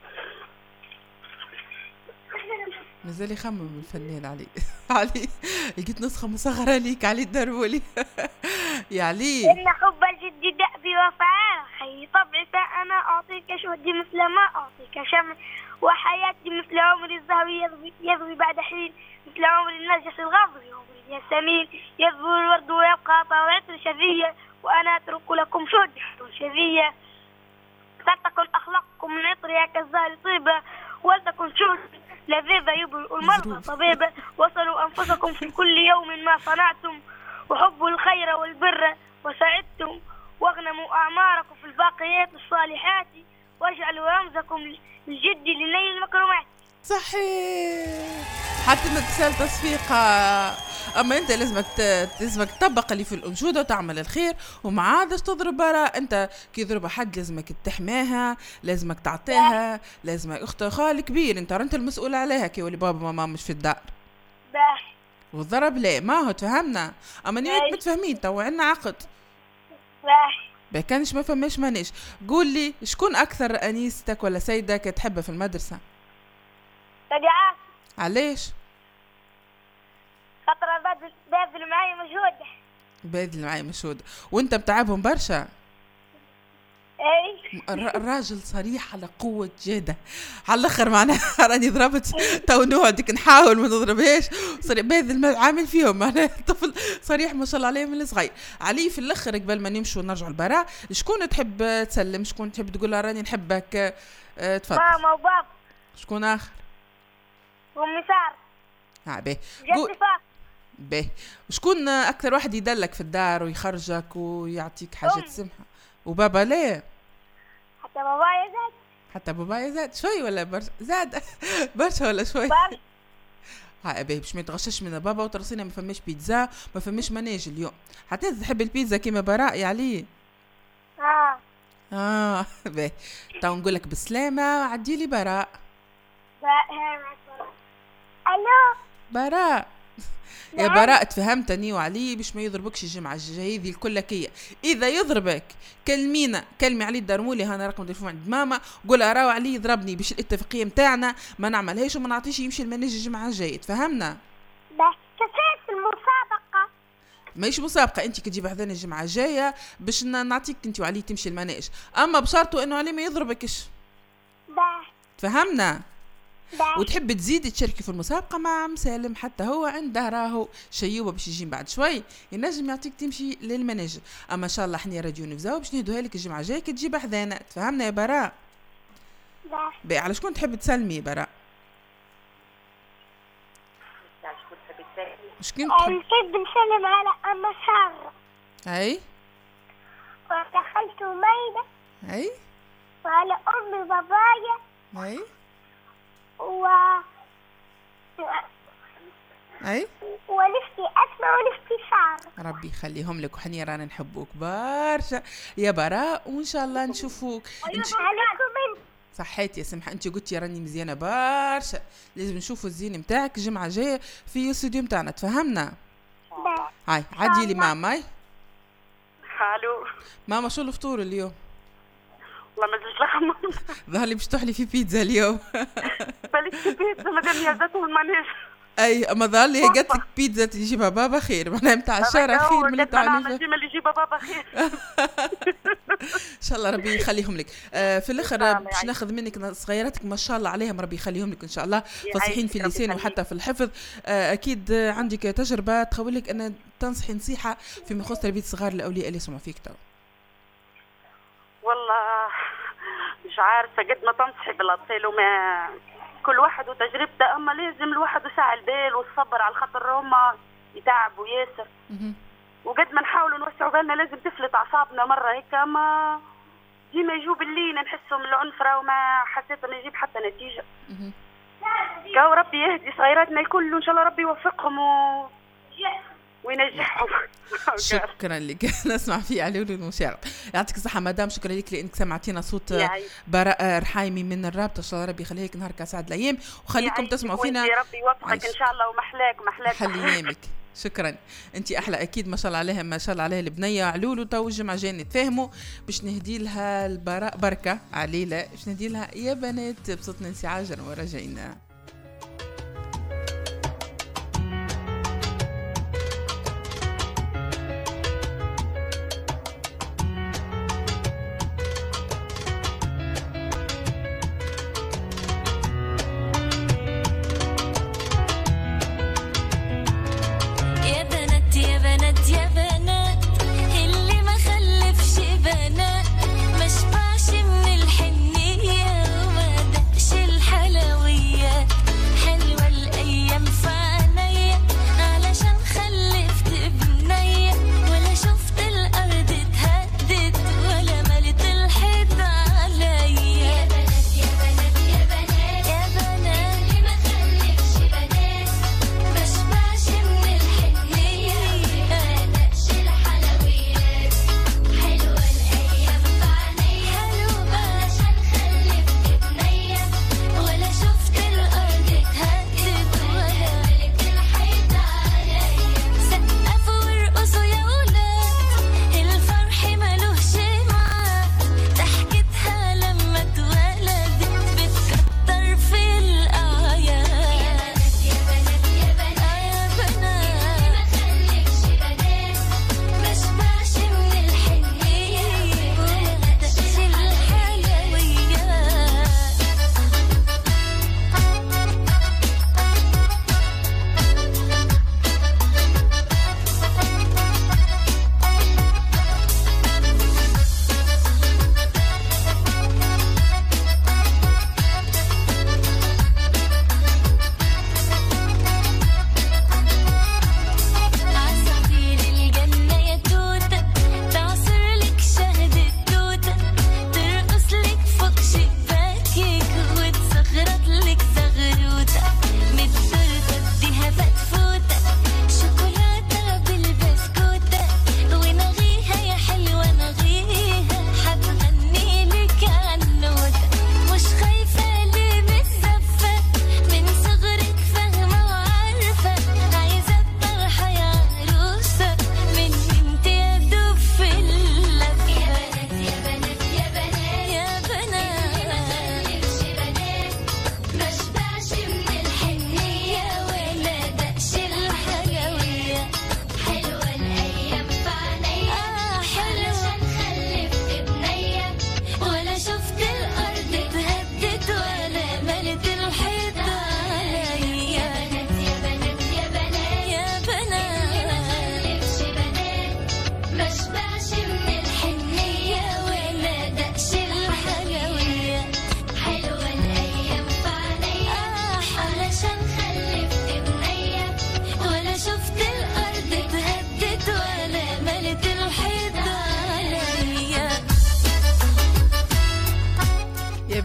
مازال يخمم الفنان علي. علي لقيت نسخة مصغرة ليك علي الدرولي. يا علي إن حب الجد دأبي وفعال، خي طبعي فأنا أعطيك شهدي مثل ما أعطيك شمع، وحياتي مثل عمر الزهر يضوي, يضوي بعد حين، مثل عمر النرجس الغضب عمر الياسمين، يذبل الورد ويبقى طاوعة شذية، وأنا أترك لكم شهدة شذية. فلتكن أخلاقكم من عطرها كالزهر طيبة، ولتكن شهدة لذيذة يبرئ المرضى طبيبة، وصلوا أنفسكم في كل يوم ما صنعتم، وحبوا الخير والبر وسعدتم، واغنموا أعماركم في الباقيات الصالحات، واجعلوا رمزكم الجد لنيل المكرمات. صحيح. حتى نتسال تصفيقة. اما انت لازمك لازمك تطبق اللي في الانشوده وتعمل الخير، وما عادش تضرب براء. انت كي يضرب حد لازمك تحماها، لازمك تعطيها، لازمك اخت خال كبير، انت انت المسؤول عليها كي ولي بابا وماما مش في الدار. باهي. والضرب لا ما هو تفهمنا، اما نيت متفاهمين تو عندنا عقد. باهي. كانش ما فماش مانيش. قول لي شكون اكثر انيستك ولا سيدك تحبها في المدرسه؟ رجعات. علاش؟ خاطر باذل معايا مجهود. باذل معايا مجهود. وانت بتعبهم برشا؟ اي. الراجل صريح على قوة جادة على الاخر، معناها راني ضربت تو نوعدك نحاول ما نضربهاش. صريح باذل عامل فيهم، معناها طفل صريح ما شاء الله عليه من الصغير. علي في الاخر قبل ما نمشوا ونرجعوا البراء، شكون تحب تسلم؟ شكون تحب تقول له راني نحبك؟ اه تفضل. ماما وبابا. شكون اخر؟ وامي سار. اه باهي. جدي فاطمة. باهي. وشكون اكثر واحد يدلك في الدار ويخرجك ويعطيك حاجات سمحة؟ وبابا ليه؟ حتى بابايا زاد. حتى بابايا زاد شوي ولا برشا؟ زاد برشا ولا شوي؟ برشا. ها باهي باش ما يتغشش من بابا. وترسينا ما فماش بيتزا، ما فماش مناج اليوم. حتى تحب البيتزا كيما براء يا علي؟ اه اه باهي. تو نقول لك بالسلامة، عدي لي براء. الو براء. يا براء تفهمتني وعلي باش ما يضربكش الجمعة الجاية هذه الكلكية. إذا يضربك كلمينا، كلمي علي الدرمولي، هانا رقم تليفون عند ماما، قولها راهو علي يضربني باش الاتفاقية متاعنا ما نعملهاش وما نعطيش يمشي المناج الجمعة الجاية. تفهمنا؟ بس كيفاش المسابقة؟ ماهيش مسابقة، أنت كتجيب حذانا الجمعة الجاية باش نعطيك أنت وعلي تمشي المناج، أما بشرطه إنه علي ما يضربكش. بس تفهمنا؟ وتحب تزيد تشاركي في المسابقة مع مسالم، حتى هو عنده راهو شيوبة باش يجي بعد شوي ينجم يعطيك تمشي للمناجم. اما ان شاء الله احنا راديو نفزاو باش نهدوها لك الجمعة الجاية كي تجيب حذانا. تفهمنا يا براء؟ باهي. على شكون تحب تسلمي يا براء؟ شكون تحب؟ نحب نسلم على أما سارة. اي. وعلى خالتي ميمة. اي. وعلى أمي وبابايا. اي. و اي ونفتي اسماء ونفتي سارة. ربي يخليهم لك، وحني رانا نحبوك برشا يا براء، وان شاء الله نشوفوك. إن شاء عليكم صحيت يا سمحة، انت قلتي راني مزيانة برشا، لازم نشوفوا الزين متاعك الجمعة الجاية في الاستوديو متاعنا. تفهمنا؟ هاي عدي لي ماما. الو ماما شو الفطور اليوم؟ والله ما زلت لخم. ظهر لي باش تحلي في بيتزا اليوم. بالك في بيتزا مادام هي جات المانيج. اي اما ظهر لي قالت لك بيتزا تجيبها بابا خير، معناها نتاع الشارع خير من تاع النجم. ديما اللي يجيبها بابا خير. ان شاء الله ربي يخليهم لك. آه في الاخر باش ناخذ منك صغيراتك ما شاء الله عليهم، ربي يخليهم لك ان شاء الله، فصيحين في اللسان وحتى في الحفظ. آه اكيد عندك تجربه تقول لك ان تنصحي نصيحه فيما يخص تربيه الصغار الاولياء اللي يسمعوا فيك تو. والله مش عارفه قد ما تنصحي بالاطفال وما كل واحد وتجربته، اما لازم الواحد يسعى البال والصبر على خاطر هما يتعبوا ياسر. وقد ما نحاولوا نوسعوا بالنا لازم تفلت اعصابنا مره هيك، اما ديما يجوا باللين نحسهم العنف راه ما حسيت ما يجيب حتى نتيجه. كاو ربي يهدي صغيراتنا الكل وان شاء الله ربي يوفقهم و وينجحهم. شكرا لك. نسمع في علول المشارك. يعطيك الصحة مدام، شكرا لك لانك سمعتينا صوت براء رحايمي من الرابطة. ان شاء الله ربي يخليك نهارك اسعد الايام وخليكم تسمعوا فينا. ربي يوفقك ان شاء الله ومحلاك محلاك حل ايامك. شكرا، انت احلى اكيد ما شاء الله عليها، ما شاء الله عليها البنيه علول. وتو الجمعه جاي نتفاهموا باش نهدي لها البراء بركه عليله، باش نهدي لها يا بنات بصوتنا انسعاجا ورجعنا. من الحنية وما دقش الحلويات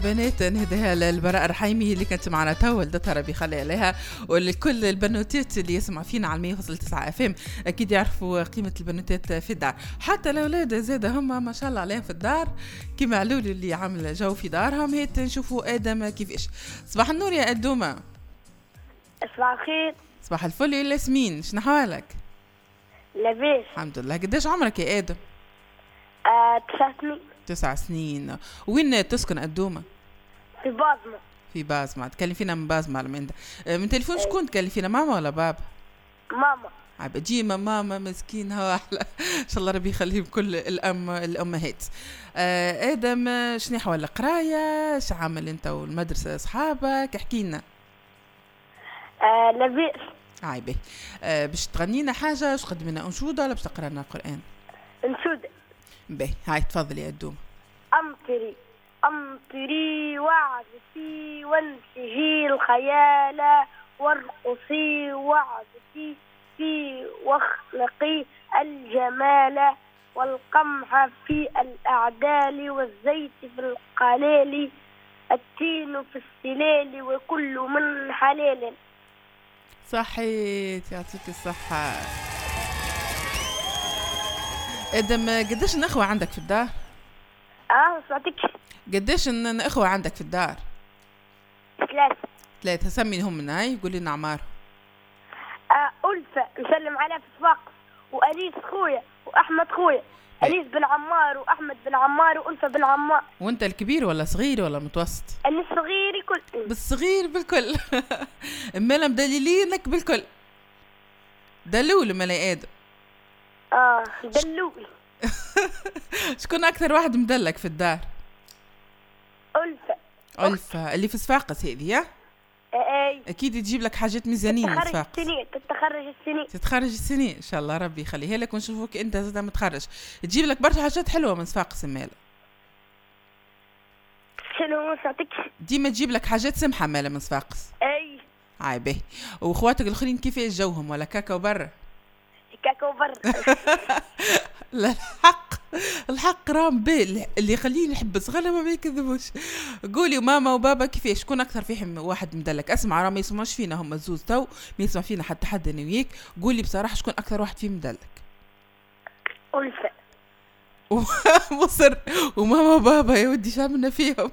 البنات نهديها للبراء الرحيمي اللي كانت معنا تو ولدتها ربي يخلي عليها، ولكل البنوتات اللي يسمع فينا على مية فاصلة تسعة اف ام اكيد يعرفوا قيمه البنوتات في الدار. حتى الاولاد زاد هم ما شاء الله عليهم في الدار كيما علول اللي عامل جو في دارهم. هيت نشوفوا ادم كيفاش. صباح النور يا ادومه. صباح الخير. صباح الفل يا ياسمين، شنو حوالك؟ لاباس الحمد لله. قداش عمرك يا ادم؟ آه، تسع سنين. تسع سنين. وين تسكن أدومة؟ في بازمة. في بازمة. تكلم فينا من بازمة من انت من تليفون شكون تكلم فينا، ماما ولا بابا؟ ماما. عبا ديما ماما مسكينها واحلى ان شاء الله ربي يخليهم كل الام الامهات. آه ادم شنو حوال القرايه؟ اش عامل انت والمدرسه اصحابك؟ احكي لنا. آه لاباس. عايبه. آه باش تغنينا حاجه؟ باش تقدم لنا انشوده ولا باش تقرا لنا قران؟ انشوده. باهي هاي تفضلي يا ادوم. امطري امطري وعدتي وانتهي الخيال وارقصي وعدتي في واخلقي الجمال والقمح في الأعدال والزيت في القلال التين في السلال وكل من حلال. صحيت يعطيك الصحة. ادم قديش الأخوة عندك في الدار؟ اه سمعتك. قديش الأخوة عندك في الدار؟ ثلاثة. ثلاثة. سمينهم من هاي قولي لنا أعمارهم. آه ألفة نسلم عليها في صفاقس، وأنيس خويا وأحمد خويا. أنيس بن عمار وأحمد بن عمار وألفة بن عمار. وأنت الكبير ولا صغير ولا متوسط؟ أنا الصغير كل. بالصغير بالكل. مالا مدللينك بالكل. دلول مالا آدم. آه دلول. شكون أكثر واحد مدلك في الدار؟ ألفة. ألفة اللي في صفاقس هذه يا؟ اي اكيد تجيب لك حاجات ميزانين من صفاقس. تتخرج السنين تتخرج السنين تتخرج السنين ان شاء الله ربي يخليها لك ونشوفوك انت زاد متخرج تجيب لك برشا حاجات حلوه من صفاقس مالا. شنو ساعتك؟ ديما تجيب لك حاجات سمحه مالا من صفاقس. اي عاي باهي. واخواتك الاخرين كيفاش جوهم ولا كاكاو برا؟ كاكاو برا. لا الحق الحق رام بال اللي يخليه يحب صغير ما بيكذبوش. قولي ماما وبابا كيفاش؟ شكون اكثر فيهم واحد مدلك؟ اسمع راه ما يسمعوش فينا هم الزوز تو، ما يسمع فينا حتى حد انا وياك. قولي بصراحه شكون اكثر واحد فيهم مدلك؟ ألفة. مصر. وماما وبابا يا ودي شو عملنا فيهم؟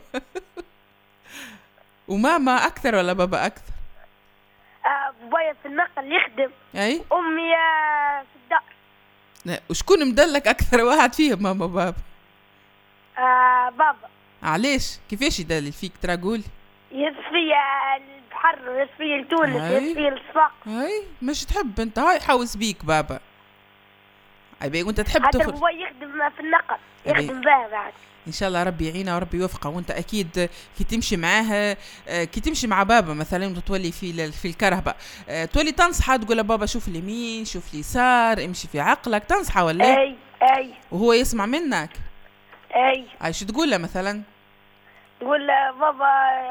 وماما اكثر ولا بابا اكثر؟ آه بابايا في النقل يخدم. اي. امي في الدار. لا وشكون مدلك اكثر واحد فيهم ماما وبابا؟ آه بابا. علاش؟ كيفاش يدلل فيك ترى قولي؟ يصفي البحر يصفي لتونس يصفي للصفاق. هاي مش تحب انت هاي حاوس بيك بابا. اي وانت تحب حتى تخرج. بابا يخدم في النقل يخدم بها بعد. ان شاء الله ربي يعينه وربي يوفقه. وانت اكيد كي تمشي معاه كي تمشي مع بابا مثلا تولي في في الكرهبه تولي تنصحه تقول له بابا شوف اليمين شوف اليسار امشي في عقلك تنصحه ولا؟ اي اي. وهو يسمع منك؟ اي. اي شو تقول له مثلا؟ تقول له بابا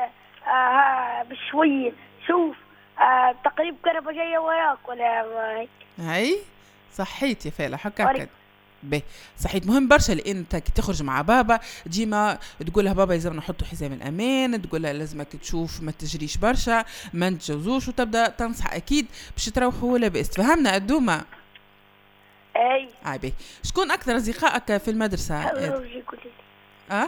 آه بشويه شوف آه تقريب كرهبه جايه وراك ولا هيك. هاي صحيت يا فاله حكاك به صحيت. مهم برشا لان انت كي تخرج مع بابا ديما تقول له بابا لازم نحطوا حزام الامان، تقول له لازمك تشوف ما تجريش برشا ما نتجوزوش، وتبدا تنصح اكيد باش تروحوا لاباس. تفهمنا الدومه؟ اي. اي به. شكون اكثر اصدقائك في المدرسه؟ اه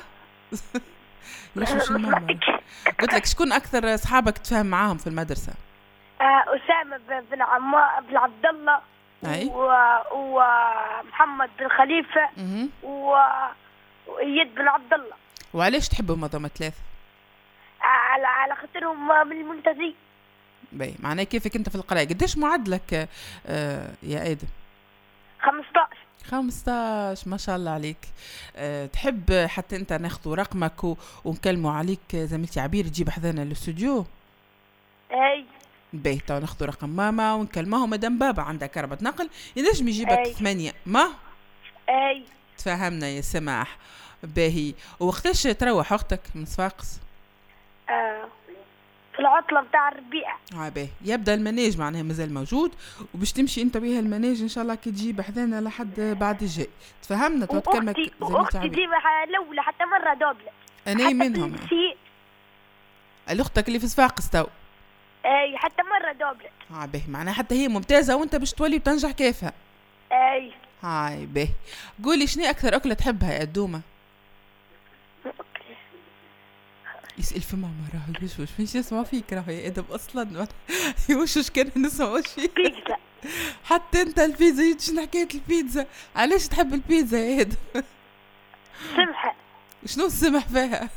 ليش ماما قلت لك شكون اكثر اصحابك تفهم معاهم في المدرسه؟ آه اسامه بن عمار بن عبد الله. اي. ومحمد بن خليفه و وإياد بن عبد الله. وعلاش تحبهم هذوما ثلاثه؟ على على خاطرهم من المنتزين. باهي معناه كيفك انت في القرايه؟ قداش معدلك آه يا ادم؟ خمسطاش. خمسطاش ما شاء الله عليك. أه تحب حتى انت ناخذوا رقمك و... ونكلموا عليك زميلتي عبير تجيب حذانا الاستوديو؟ اي. باهي تو ناخذوا رقم ماما ونكلموها. مدام بابا عندها كربة نقل ينجم يجيبك أي. ثمانية ما؟ اي. تفهمنا يا سماح. باهي. ووقتاش تروح اختك من صفاقس؟ آه. في العطلة بتاع الربيع. اه باهي. يبدا المناج معناها مازال موجود وباش تمشي انت بها المناج ان شاء الله كي تجيب حذانا لحد بعد الجاي. تفهمنا تو تكلمك زميلتي. واختي ديما الاولى حتى مرة دوبلة. انا منهم. في اختك اللي في صفاقس تو. اي حتى مره دوبلت. اه باهي، معناها حتى هي ممتازه وانت باش تولي وتنجح كيفها. اي هاي باهي. قولي شنو اكثر اكله تحبها يا الدومه؟ يسأل في ماما راهو يوشوش مش يسمع فيك راهو يا ادم اصلا. يوشوش كان نسمع فيك. بيتزا. حتى انت البيتزا شنو حكايه البيتزا؟ علاش تحب البيتزا يا ادم؟ سمحه. شنو السمح فيها؟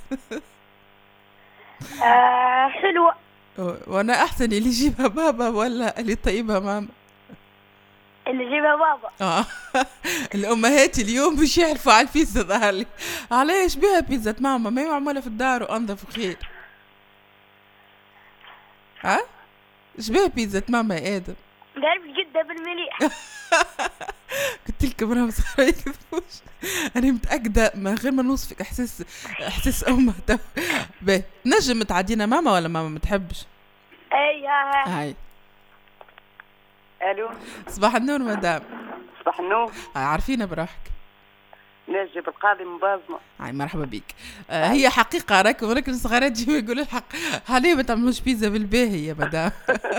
آه حلوه. وانا احسن اللي يجيبها بابا ولا اللي طيبها ماما؟ اللي يجيبها بابا. اه الامهات اليوم باش يعرفوا على البيتزا ظهر لي. علاش بها بيتزا ماما ما هي معموله في الدار وانظف وخير. ها اش بها بيتزا ماما يا ادم؟ نعرف جدا بالمليح. قلت لكم راهو صغار يكذبوش. انا متاكده من غير ما نوصفك احساس احساس امها. باهي نجم تعدينا ماما ولا ماما ما تحبش؟ اي ها هاي. الو صباح النور مدام. صباح النور. عارفينا بروحك؟ نجيب القاضي من بازمه. هاي مرحبا بك. آه هي حقيقه راكم راكم الصغارات ديما يقولوا الحق. عليه ما تعملوش بيتزا بالباهي يا مدام.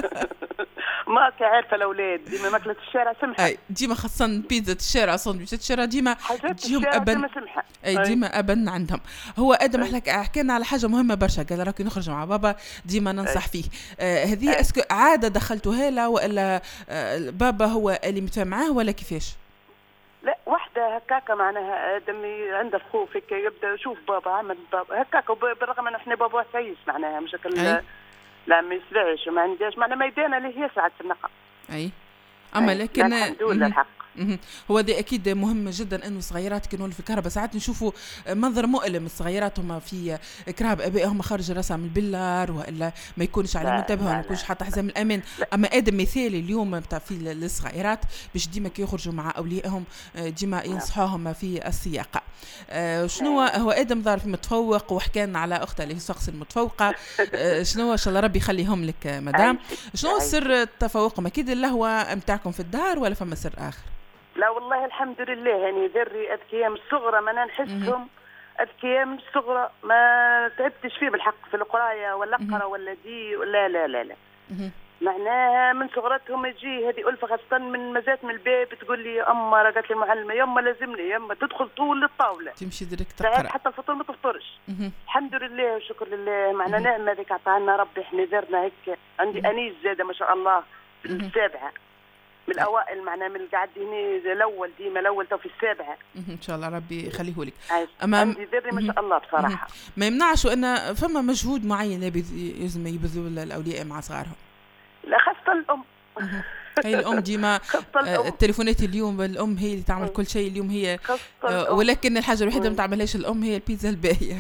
ما كعارفه الاولاد ديما ماكله الشارع سمحه. اي ديما خاصه بيتزا الشارع سندويشات الشارع ديما تجيهم ابن سمحه. اي ديما ابن عندهم. هو ادم حلك حكينا على حاجه مهمه برشا، قال راكي نخرج مع بابا ديما ننصح فيه. آه هذه اسكو عاده دخلتوها له ولا آه بابا هو اللي متفاهم معاه ولا كيفاش؟ لا وحده هكاكا معناها ادمي عنده خوف هيك يبدا يشوف بابا عمل بابا هكاكا، بالرغم ان احنا بابا كويس معناها مش هكا. لا ما يسرعش وما عندهاش معناها ميدانه اللي يسعد في النقل. اي اما لكن الحمد لله الحق. هو ده اكيد مهم جدا انه الصغيرات كانوا في الكهرباء ساعات نشوفوا منظر مؤلم، الصغيرات هم في كرهب ابائهم خارج راسها من البلار والا ما يكونش على منتبه وما يكونش حتى حزام الامان. اما ادم مثالي اليوم بتاع في للصغيرات باش ديما كي يخرجوا مع اوليائهم ديما ينصحوهم في السياقه. آه شنو هو ادم ظهر في متفوق وحكينا على اخته اللي هي شخص المتفوقه. آه شنو ان شاء الله ربي يخليهم لك مدام. شنو سر التفوق؟ اكيد اللهوه نتاعكم في الدار ولا فما سر اخر؟ لا والله الحمد لله يعني ذري اذكياء من الصغرى ما نحسهم اذكياء من الصغرى ما تعبتش فيه بالحق في القرايه ولا اقرا ولا دي لا لا لا لا معناها من صغرتهم يجي هذه ألفة خاصة من مزات من الباب تقول لي أما رجعت لي المعلمة يما لازمني يما تدخل طول الطاولة تمشي ديريكت تقرا حتى الفطور ما تفطرش. الحمد لله وشكر لله معنا نعمة ذيك عطانا ربي احنا زرنا هيك. عندي أنيس زادة ما شاء الله السابعة من الأوائل معنا من القعد هنا الأول ديما الأول تو في السابعة إن شاء الله ربي يخليه لك. أما عندي ذري ما شاء الله بصراحة. ما يمنعش أن فما مجهود معين لازم يبذلوا الأولياء مع صغارهم. لا خاصة الأم. هي الأم ديما التليفونات اليوم الأم هي اللي تعمل كل شيء اليوم هي. ولكن الحاجة الوحيدة ما تعملهاش الأم هي البيتزا الباهية.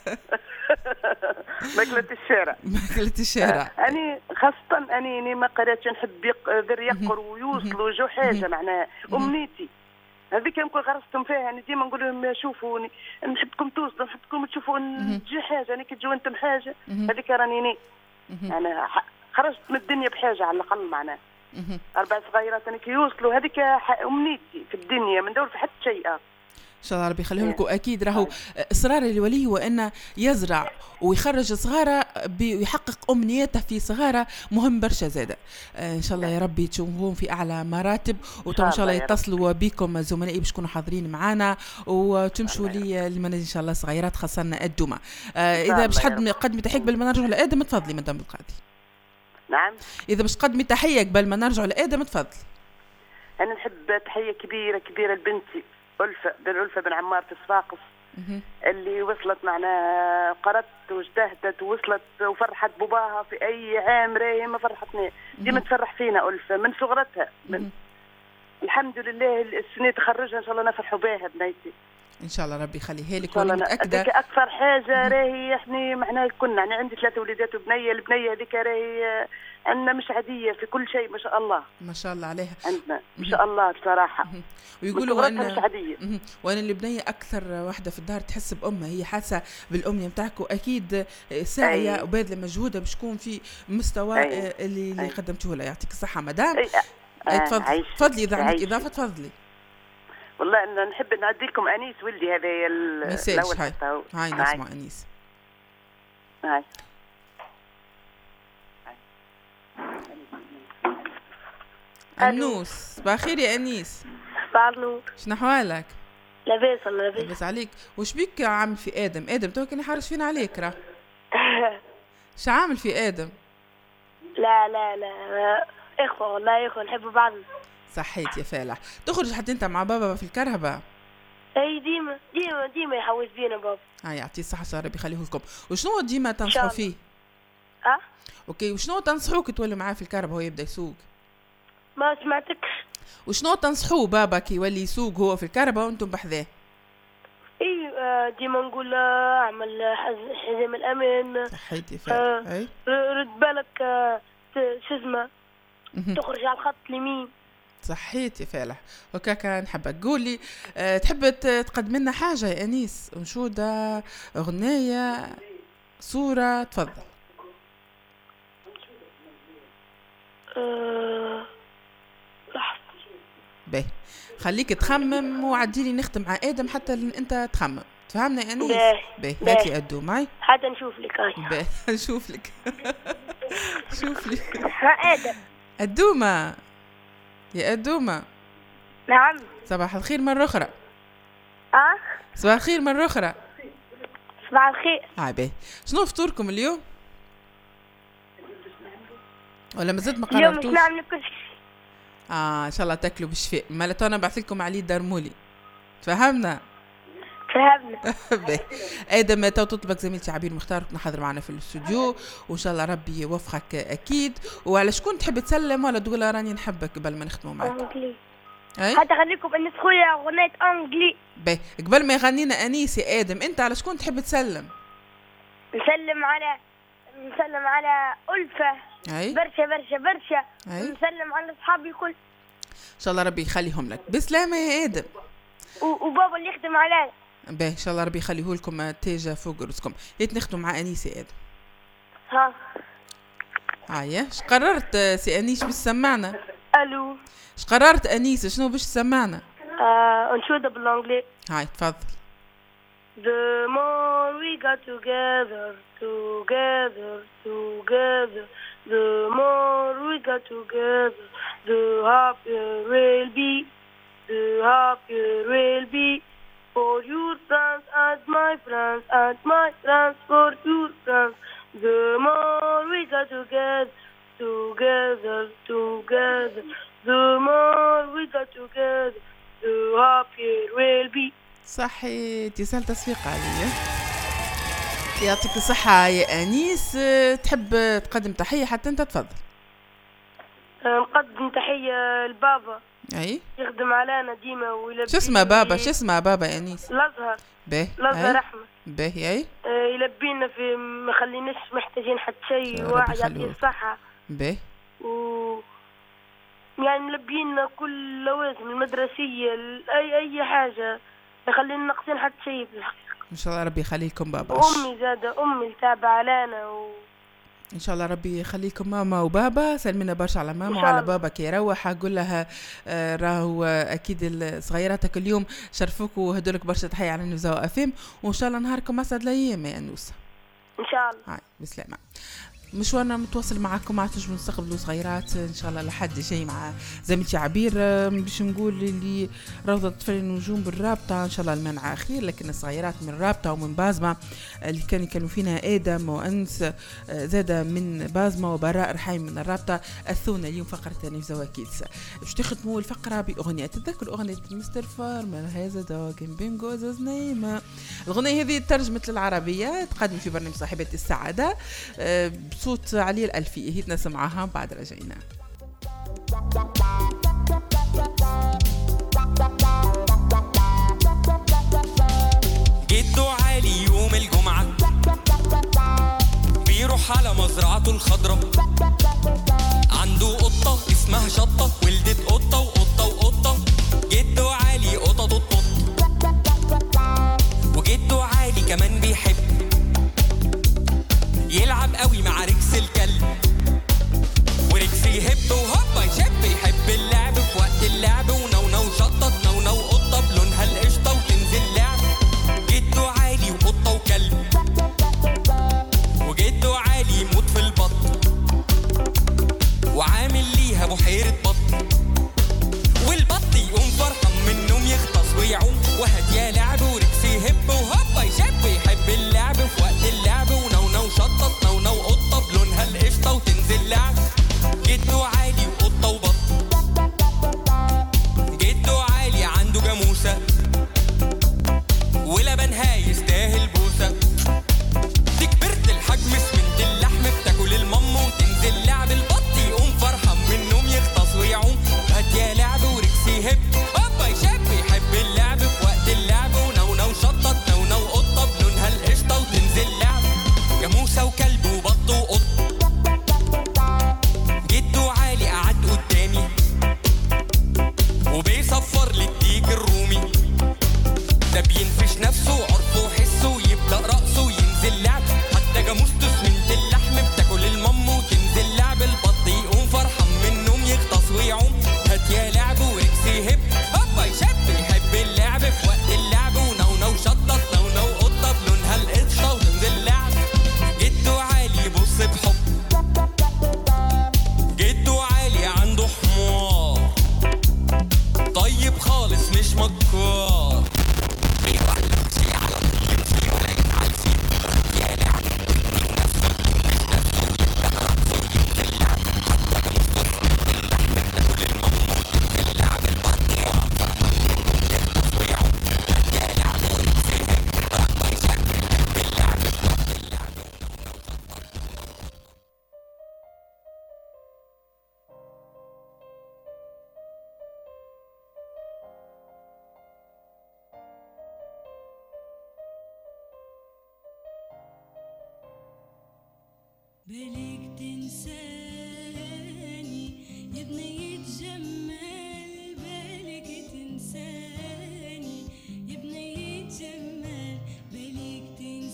ماكلة الشارع. ماكلة الشارع. أنا خاصة أني ما قرأتش نحب ذر يقر ويوصلوا جو حاجة معناها أمنيتي. هذيك يمكن غرستم فيها أنا ديما نقول لهم شوفوني نحبكم توصلوا نحبكم تشوفوا تجي حاجة أنا كي تجوا أنتم حاجة هذيك راني أنا خرجت من الدنيا بحاجة على الأقل معناها. أربع صغيرات أنا كي يوصلوا هذيك أمنيتي في الدنيا من دور في حتى شيء. إن شاء الله ربي يخليهم لكم. أكيد راهو إصرار الولي هو أنه يزرع ويخرج صغاره ويحقق أمنياته في صغاره مهم برشا زادة. إن شاء الله يا ربي تشوفون في أعلى مراتب وإن شاء الله يتصلوا بكم زملائي باش تكونوا حاضرين معنا وتمشوا لي المنازل إن شاء الله صغيرات خاصة الدومة. إذا باش حد قدمي تحية قبل ما نرجع لآدم تفضلي مدام القاضي. نعم. إذا باش تقدمي تحية قبل ما نرجع لآدم تفضلي. أنا نحب تحية كبيرة كبيرة لبنتي ألفة بن ألفة بن عمار في صفاقس اللي وصلت معنا قرأت واجتهدت ووصلت وفرحت باباها في أي عام راهي ما فرحتنا ديما تفرح فينا ألفة من صغرتها من الحمد لله السنة تخرجها إن شاء الله نفرحوا بها بنيتي إن شاء الله ربي يخليها لك. وأنا متأكدة أكثر حاجة راهي إحنا معنا كنا أنا عندي ثلاثة وليدات وبنية البنية هذيك راهي عندنا مش عادية في كل شيء ما شاء الله ما شاء الله عليها عندنا ما شاء الله بصراحة. ويقولوا أن مش عادية. وأنا البنية أكثر واحدة في الدار تحس بأمها هي حاسة بالأمنية متاعكم أكيد ساعية وباذلة مجهودة باش تكون في مستوى أي. اللي, اللي قدمتوه لها. يعطيك الصحة مدام. أي. أي. تفضلي تفضلي إذا عندك إضافة تفضلي. والله أنا نحب نعدي لكم أنيس ولدي هذا الأول. هاي هاي نسمع أنيس. هاي أنوس. صباح الخير يا أنيس. صباح النور. شنو أحوالك؟ لاباس ولا لاباس؟ لاباس عليك. وش بيك عامل في آدم؟ آدم تو كان يحرش فينا عليك راه. شو عامل في آدم؟ لا لا لا إخوة والله إخوة نحب بعضنا. صحيت يا فالح. تخرج حتى أنت مع بابا في الكرهبة؟ أي ديما ديما ديما يحوس بينا بابا. آه يعطيه الصحة ربي يخليه لكم. وشنو ديما تنصحوا فيه؟ أه؟ أوكي وشنو تنصحوك تولوا معاه في الكرهبة هو يبدأ يسوق؟ ما سمعتكش. وشنو تنصحوه بابا كي يولي يسوق هو في الكرهبة وأنتم بحذاه؟ اي ديما نقول اعمل حزام الامان. صحيت يا فالح. اي رد بالك شو اسمه تخرج على الخط اليمين. صحيت يا فالح. وكاكا نحبك قولي أه تحب تقدم لنا حاجة يا أنيس؟ أنشودة، أغنية، صورة، تفضل. أه... لحظة. باهي خليك تخمم وعديلي نختم مع آدم حتى انت تخمم. تفهمنا يا أنيس؟ باهي هات لي أدو معي حتى نشوف لك. هاي باهي نشوف لك. شوف لي ها آدم. أدومة يا أدومة. نعم. صباح الخير مرة أخرى. أه صباح الخير مرة أخرى. صباح الخير. هاي باهي شنو فطوركم اليوم؟ ولا مازلت ما قررتوش؟ اليوم مش نعمل كل شيء. اه ان شاء الله تاكلوا بالشفاء. مالا تو انا نبعث لكم علي درمولي. تفهمنا؟ فهمنا. ادم تو تطلبك زميلتي عبير مختار كنا حاضر معنا في الاستوديو وان شاء الله ربي يوفقك اكيد. وعلى شكون تحب تسلم ولا تقول راني نحبك قبل ما نختموا معك؟ انجلي. اي حتى خليكم انس خويا اغنيه انجلي. باهي قبل ما يغنينا انيس يا ادم انت على شكون تحب تسلم؟ نسلم على نسلم على ألفة. اي برشا برشا برشا. أي. نسلم على اصحابي الكل ان شاء الله ربي يخليهم لك بسلامه يا ادم. وبابا اللي يخدم عليا. باهي ان شاء الله ربي يخليه لكم تاجه فوق راسكم. يت نخدم مع انيس يا ادم. ها هاي اش قررت سي انيس باش تسمعنا؟ الو اش قررت انيس شنو باش تسمعنا؟ آه انشوده بالانجلي. هاي تفضل. The more we got together, together, together, the more we got together, the happier we'll be, the happier we'll be. For your friends and my friends and my friends for your friends. The more we got together, together, together, the more we got together, the happier we'll be. صحي تسهل تصفيق عليا. يعطيك الصحة يا أنيس. تحب تقدم تحية حتى أنت تفضل. نقدم تحية لبابا. أي يخدم علينا ديما ويلبي. شو اسمه بابا؟ شو اسمه بابا يا أنيس؟ الأزهر. باهي الأزهر أحمد. باهي أي يلبينا في ما خليناش محتاجين حتى شيء واحد يعطيه الصحة. باهي و يعني ملبينا كل لوازم المدرسية أي أي حاجة ما خلينا ناقصين حتى شيء في الحقيقة. إن شاء الله ربي يخليكم بابا. أمي زادة أمي تابعة علينا و... ان شاء الله ربي يخليكم ماما وبابا. سلمينا برشا على ماما وعلى بابا كي يروح. اقول لها آه راهو اكيد صغيراتك اليوم شرفوك وهدولك برشا تحية على نزوة افيم وان شاء الله نهاركم اسعد الايام يا انوسه ان شاء الله. هاي بسلامه. مشوارنا متواصل معكم. ما تنجموا نستقبلوا صغيرات ان شاء الله لحد جاي مع زميلتي عبير باش نقول اللي روضه طفل النجوم بالرابطه ان شاء الله المنع اخير. لكن الصغيرات من الرابطه ومن بازمه اللي كانوا كانوا فينا ادم وانس زاده من بازمه وبراء رحيم من الرابطه اثونا اليوم فقره نفزوا كيدس باش تختموا الفقره باغنيه تذكر اغنيه مستر فارمر هذا دوغن بينجو زوز نايمه. الاغنيه هذه ترجمت للعربيه تقدم في برنامج صاحبه السعاده صوت علي الألفي. هيت نسمعها بعد رجعنا. جدو علي يوم الجمعة بيروح على مزرعته الخضرة عنده قطة اسمها شطة ولدت قطة وقطة وقطة. جدو علي قطة تطط وجدو علي كمان بيحب يلعب قوي مع ريكس الكلب وريكس يهب وهوبا يشب يحب اللعب وبيصفر للديك الرومي. ده بينفش نفسه عرفه وحسه يبدأ رقصه ينزل لعب. حتى جاموسته سمنت اللحم بتاكل المم وتنزل لعب. البط يقوم فرحان من النوم يغطس ويعوم. هات يا لعب وركس يهب هوبا يشد يحب اللعب في وقت اللعب. ونونو شطط نونو قطة بلونها القشطة وتنزل لعب. جده عالي بص بحب جده عالي عنده حمار طيب خالص مش مكار. بالك تنساني يا بنية جمال. بالك تنساني يا بنية جمال. بالك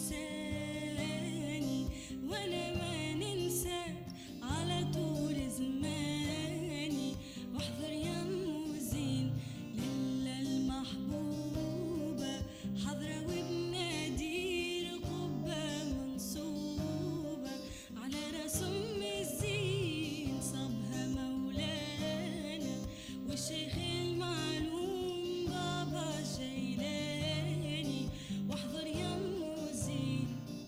تنساني وانا ما ننساك على طول زماني. واحضر يا موزين للا المحبوبة حضرة وبنادير قبة منصوبة على راس ام الزين صبها مولانا. والشيخ المعلوم بابا جيلاني. واحضر يا موزين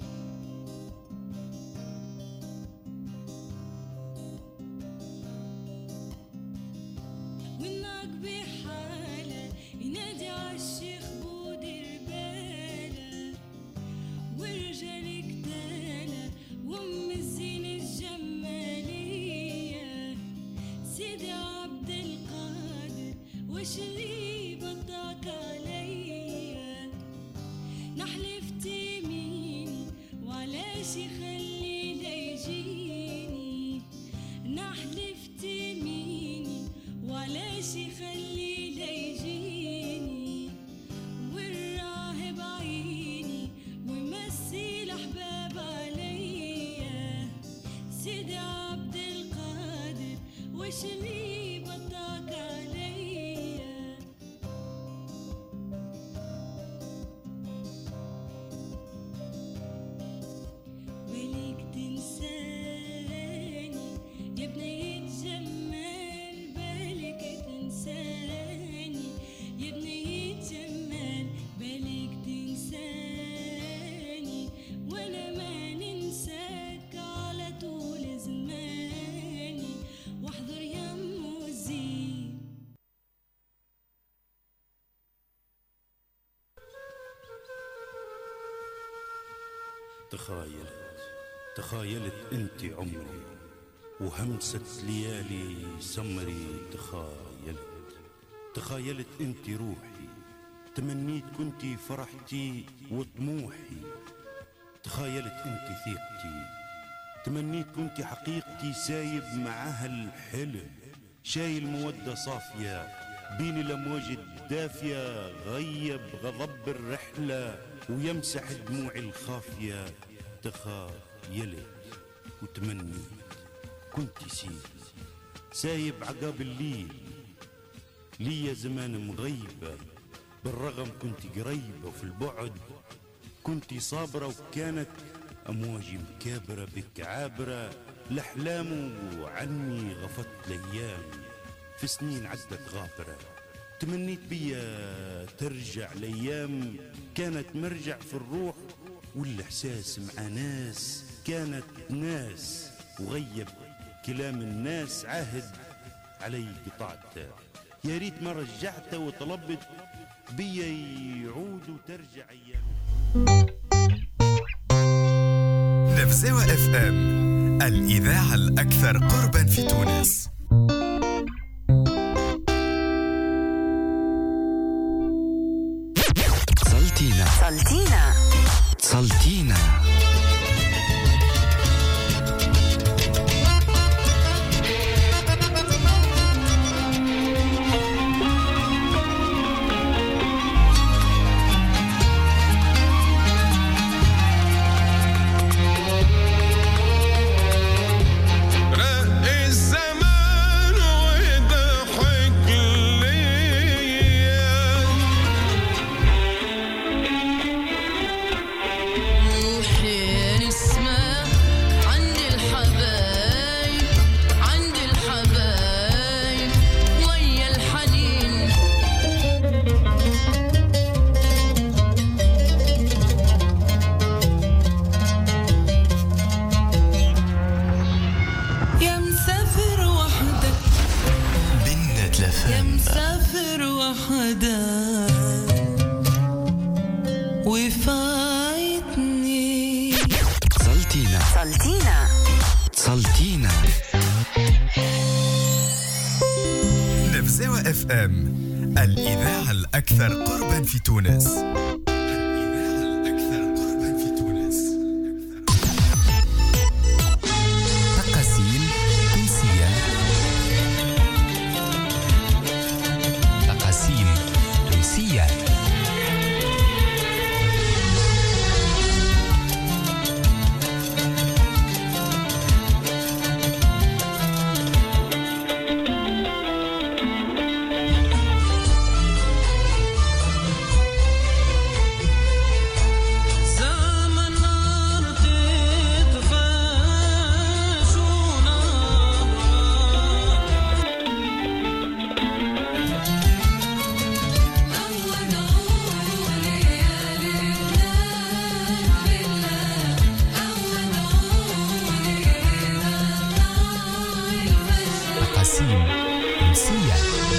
والناق بحالة ينادي عالشيخ بودر باله. ورجال كتالة وام الزين الجمالية. سيدي عبد القادر وش اللي بطاك عليا. نحلفت يميني وعلاش يخلي ليجيني. نحلفت يميني وعلاش يخلي ليجيني. والراهب عيني ويمسي الأحباب عليا. سيدي عبد القادر وش اللي بطاك عليا. بالك تنساني يا بنية جمال. بالك تنساني يا بنية جمال. بالك تنساني وانا ما ننساك على طول زماني. واحضر يا موزين تخايلت تخايلت انت عمري وهمسة ليالي سمري. تخايلت تخايلت انت روحي تمنيت كنتي فرحتي وطموحي. تخايلت انت ثيقتي تمنيت كنتي حقيقتي. سايب معاها الحلم شايل مودة صافية بين الأمواج الدافية. غيب غضب الرحلة ويمسح دموعي الخافية. تخايلت وتمنيت كنتي سيدي سايب عقاب الليل. ليا زمان مغيبة بالرغم كنتي قريبة وفي البعد كنتي صابرة. وكانت أمواجي مكابرة بك عابرة الأحلام. وعني غفت الأيام في سنين عدت غابرة. تمنيت بيا ترجع الأيام كانت مرجع في الروح. والإحساس مع ناس كانت ناس. وغيب كلام الناس عهد علي قطعته. يا ريت ما رجعته وطلبت بيا يعود وترجع أيام. نفزاوة اف ام الإذاعة الأكثر قربا في تونس. سلطينا سلطينا سلطينا حدا وفايتني. سلطينا سلطينا سلطينا. نفزاوة اف ام، الإذاعة الأكثر قربا في تونس. تقاسيم تونسية. تقاسيم تونسية. تقاسيم تونسية.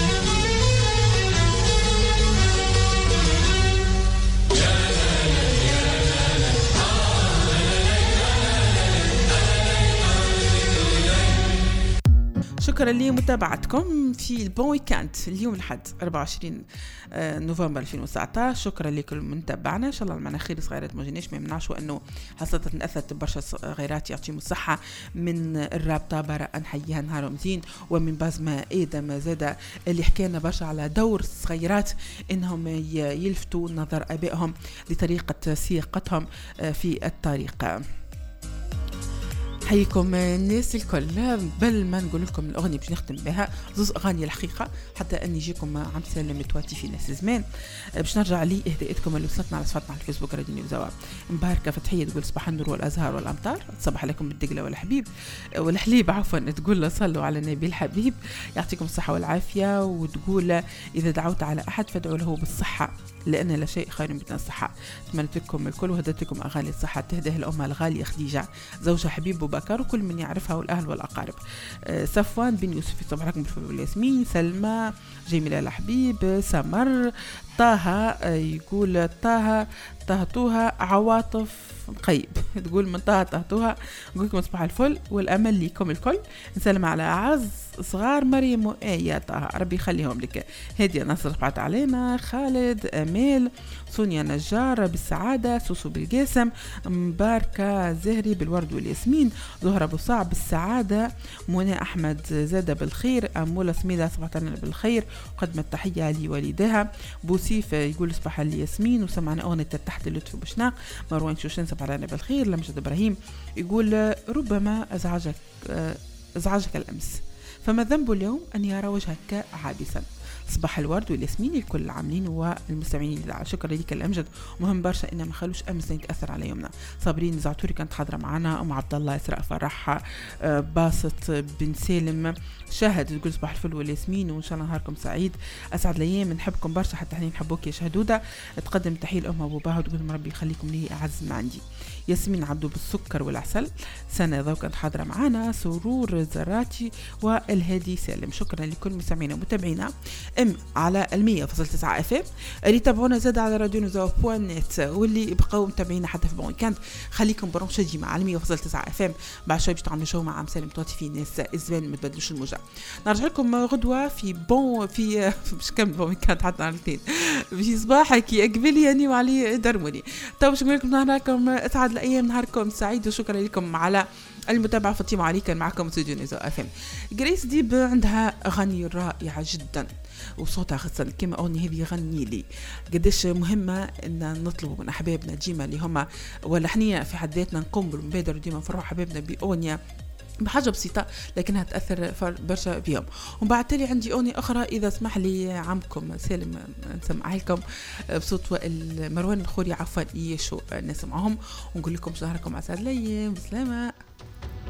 شكرا لمتابعتكم في البون ويكاند اليوم الحد أربعة وعشرين نوفمبر ألفين وتسعطاش. شكرا لكل من تابعنا، ان شاء الله معنا خير صغيرات ما جيناش ما يمنعش، وانه حصلت نأثرت برشا غيرات يعطيهم الصحه من الرابطه براء نحييها نهارهم زين، ومن بازما ادم زاده اللي حكينا برشا على دور الصغيرات انهم يلفتوا نظر ابائهم لطريقه سياقتهم في الطريق. حيكم الناس الكل. بل ما نقول لكم الاغنيه باش نختم بها زوز اغاني الحقيقه حتى اني يجيكم عم سلم تواتي في ناس زمان باش نرجع لي اهداءاتكم اللي وصلتنا على صفحتنا على الفيسبوك راديو نيوزاوا. مباركه فتحيه تقول صباح النور والازهار والامطار، تصبح عليكم بالدقله والحبيب والحليب عفوا، تقول صلوا على النبي الحبيب يعطيكم الصحه والعافيه، وتقول اذا دعوت على احد فادعوا له بالصحه لان لا شيء خير من الصحه. اتمنيت لكم الكل وهديت لكم اغاني الصحه تهديه الامه الغاليه خديجه زوجها حبيب بكر وكل من يعرفها والاهل والاقارب. أه صفوان بن يوسف صباح عليكم بالفل والياسمين، سلمى جميله الحبيب، سمر طه يقول طه طهطوها عواطف مقيب تقول من طه طهطوها. نقول لكم صباح الفل والامل لكم الكل. نسلم على اعز صغار مريم وآية طه ربي يخليهم لك. هدية نصر بعت علينا، خالد امال، سونيا نجار بالسعاده، سوسو بالقاسم، مباركه زهري بالورد والياسمين، زهره ابو صعب بالسعاده، منى احمد زاده بالخير، اموله سميده صبحت لنا بالخير وقدمت تحيه لوالدها. بوسيف يقول صباح الياسمين وسمعنا اغنيه تحت اللطف بشناق. مروان شوشن صبح لنا بالخير. لمجد ابراهيم يقول ربما ازعجك ازعجك الامس فما ذنب اليوم ان يرى وجهك عابسا. صباح الورد والياسمين لكل العاملين والمستمعين للإذاعة. شكرا لك الأمجد. مهم برشا إن ما خلوش أمس يتأثر على يومنا. صابرين زعتوري كانت حاضرة معنا، أم عبد الله، إسراء فرح، باسط بن سالم، شاهد تقول صباح الفل والياسمين وإن شاء الله نهاركم سعيد أسعد الأيام. نحبكم برشا حتى حين نحبوك يا شهدودة. تقدم تحية الأم أبو باها وتقول ربي يخليكم لي أعز ما عندي. ياسمين عبدو بالسكر والعسل، سنة ذو كانت حاضرة معنا، سرور زراتي والهادي سالم. شكرا لكل مستمعينا ومتابعينا ام على المية فاصلة تسعة اف ام اللي تابعونا زاد على راديو نوزاوا بوان نت، واللي بقاو متابعينا حتى في بون كانت. خليكم برونش ديما على المية فاصلة تسعة اف ام. بعد شوي باش تعملوا شو مع عم سالم تواتي في ناس الزمان ما تبدلوش الموجة. نرجع لكم غدوة في بون في باش كمل بون كانت حتى على الاثنين في صباحك يا قبل يعني وعلي درموني. طيب باش نقول لكم نهاركم اسعد الايام، نهاركم سعيد، وشكرا لكم على المتابعة. فاطمة علي كان معكم استوديو نوزاوا اف ام. جريس ديب عندها اغاني رائعة جدا وصوتها خاصة كما أغنية هذه غني لي. قديش مهمة إن نطلب من أحبابنا ديما اللي هما ولا حنية في حد ذاتنا نقوم بالمبادرة ديما نفرحوا حبابنا بأغنية بحاجة بسيطة لكنها تأثر برشا بيهم. ومن بعد تالي عندي أغنية أخرى إذا اسمح لي عمكم سالم نسمعها لكم بصوت مروان الخوري عفوا يشو نسمعهم ونقول لكم شهركم عسى الأيام بسلامة.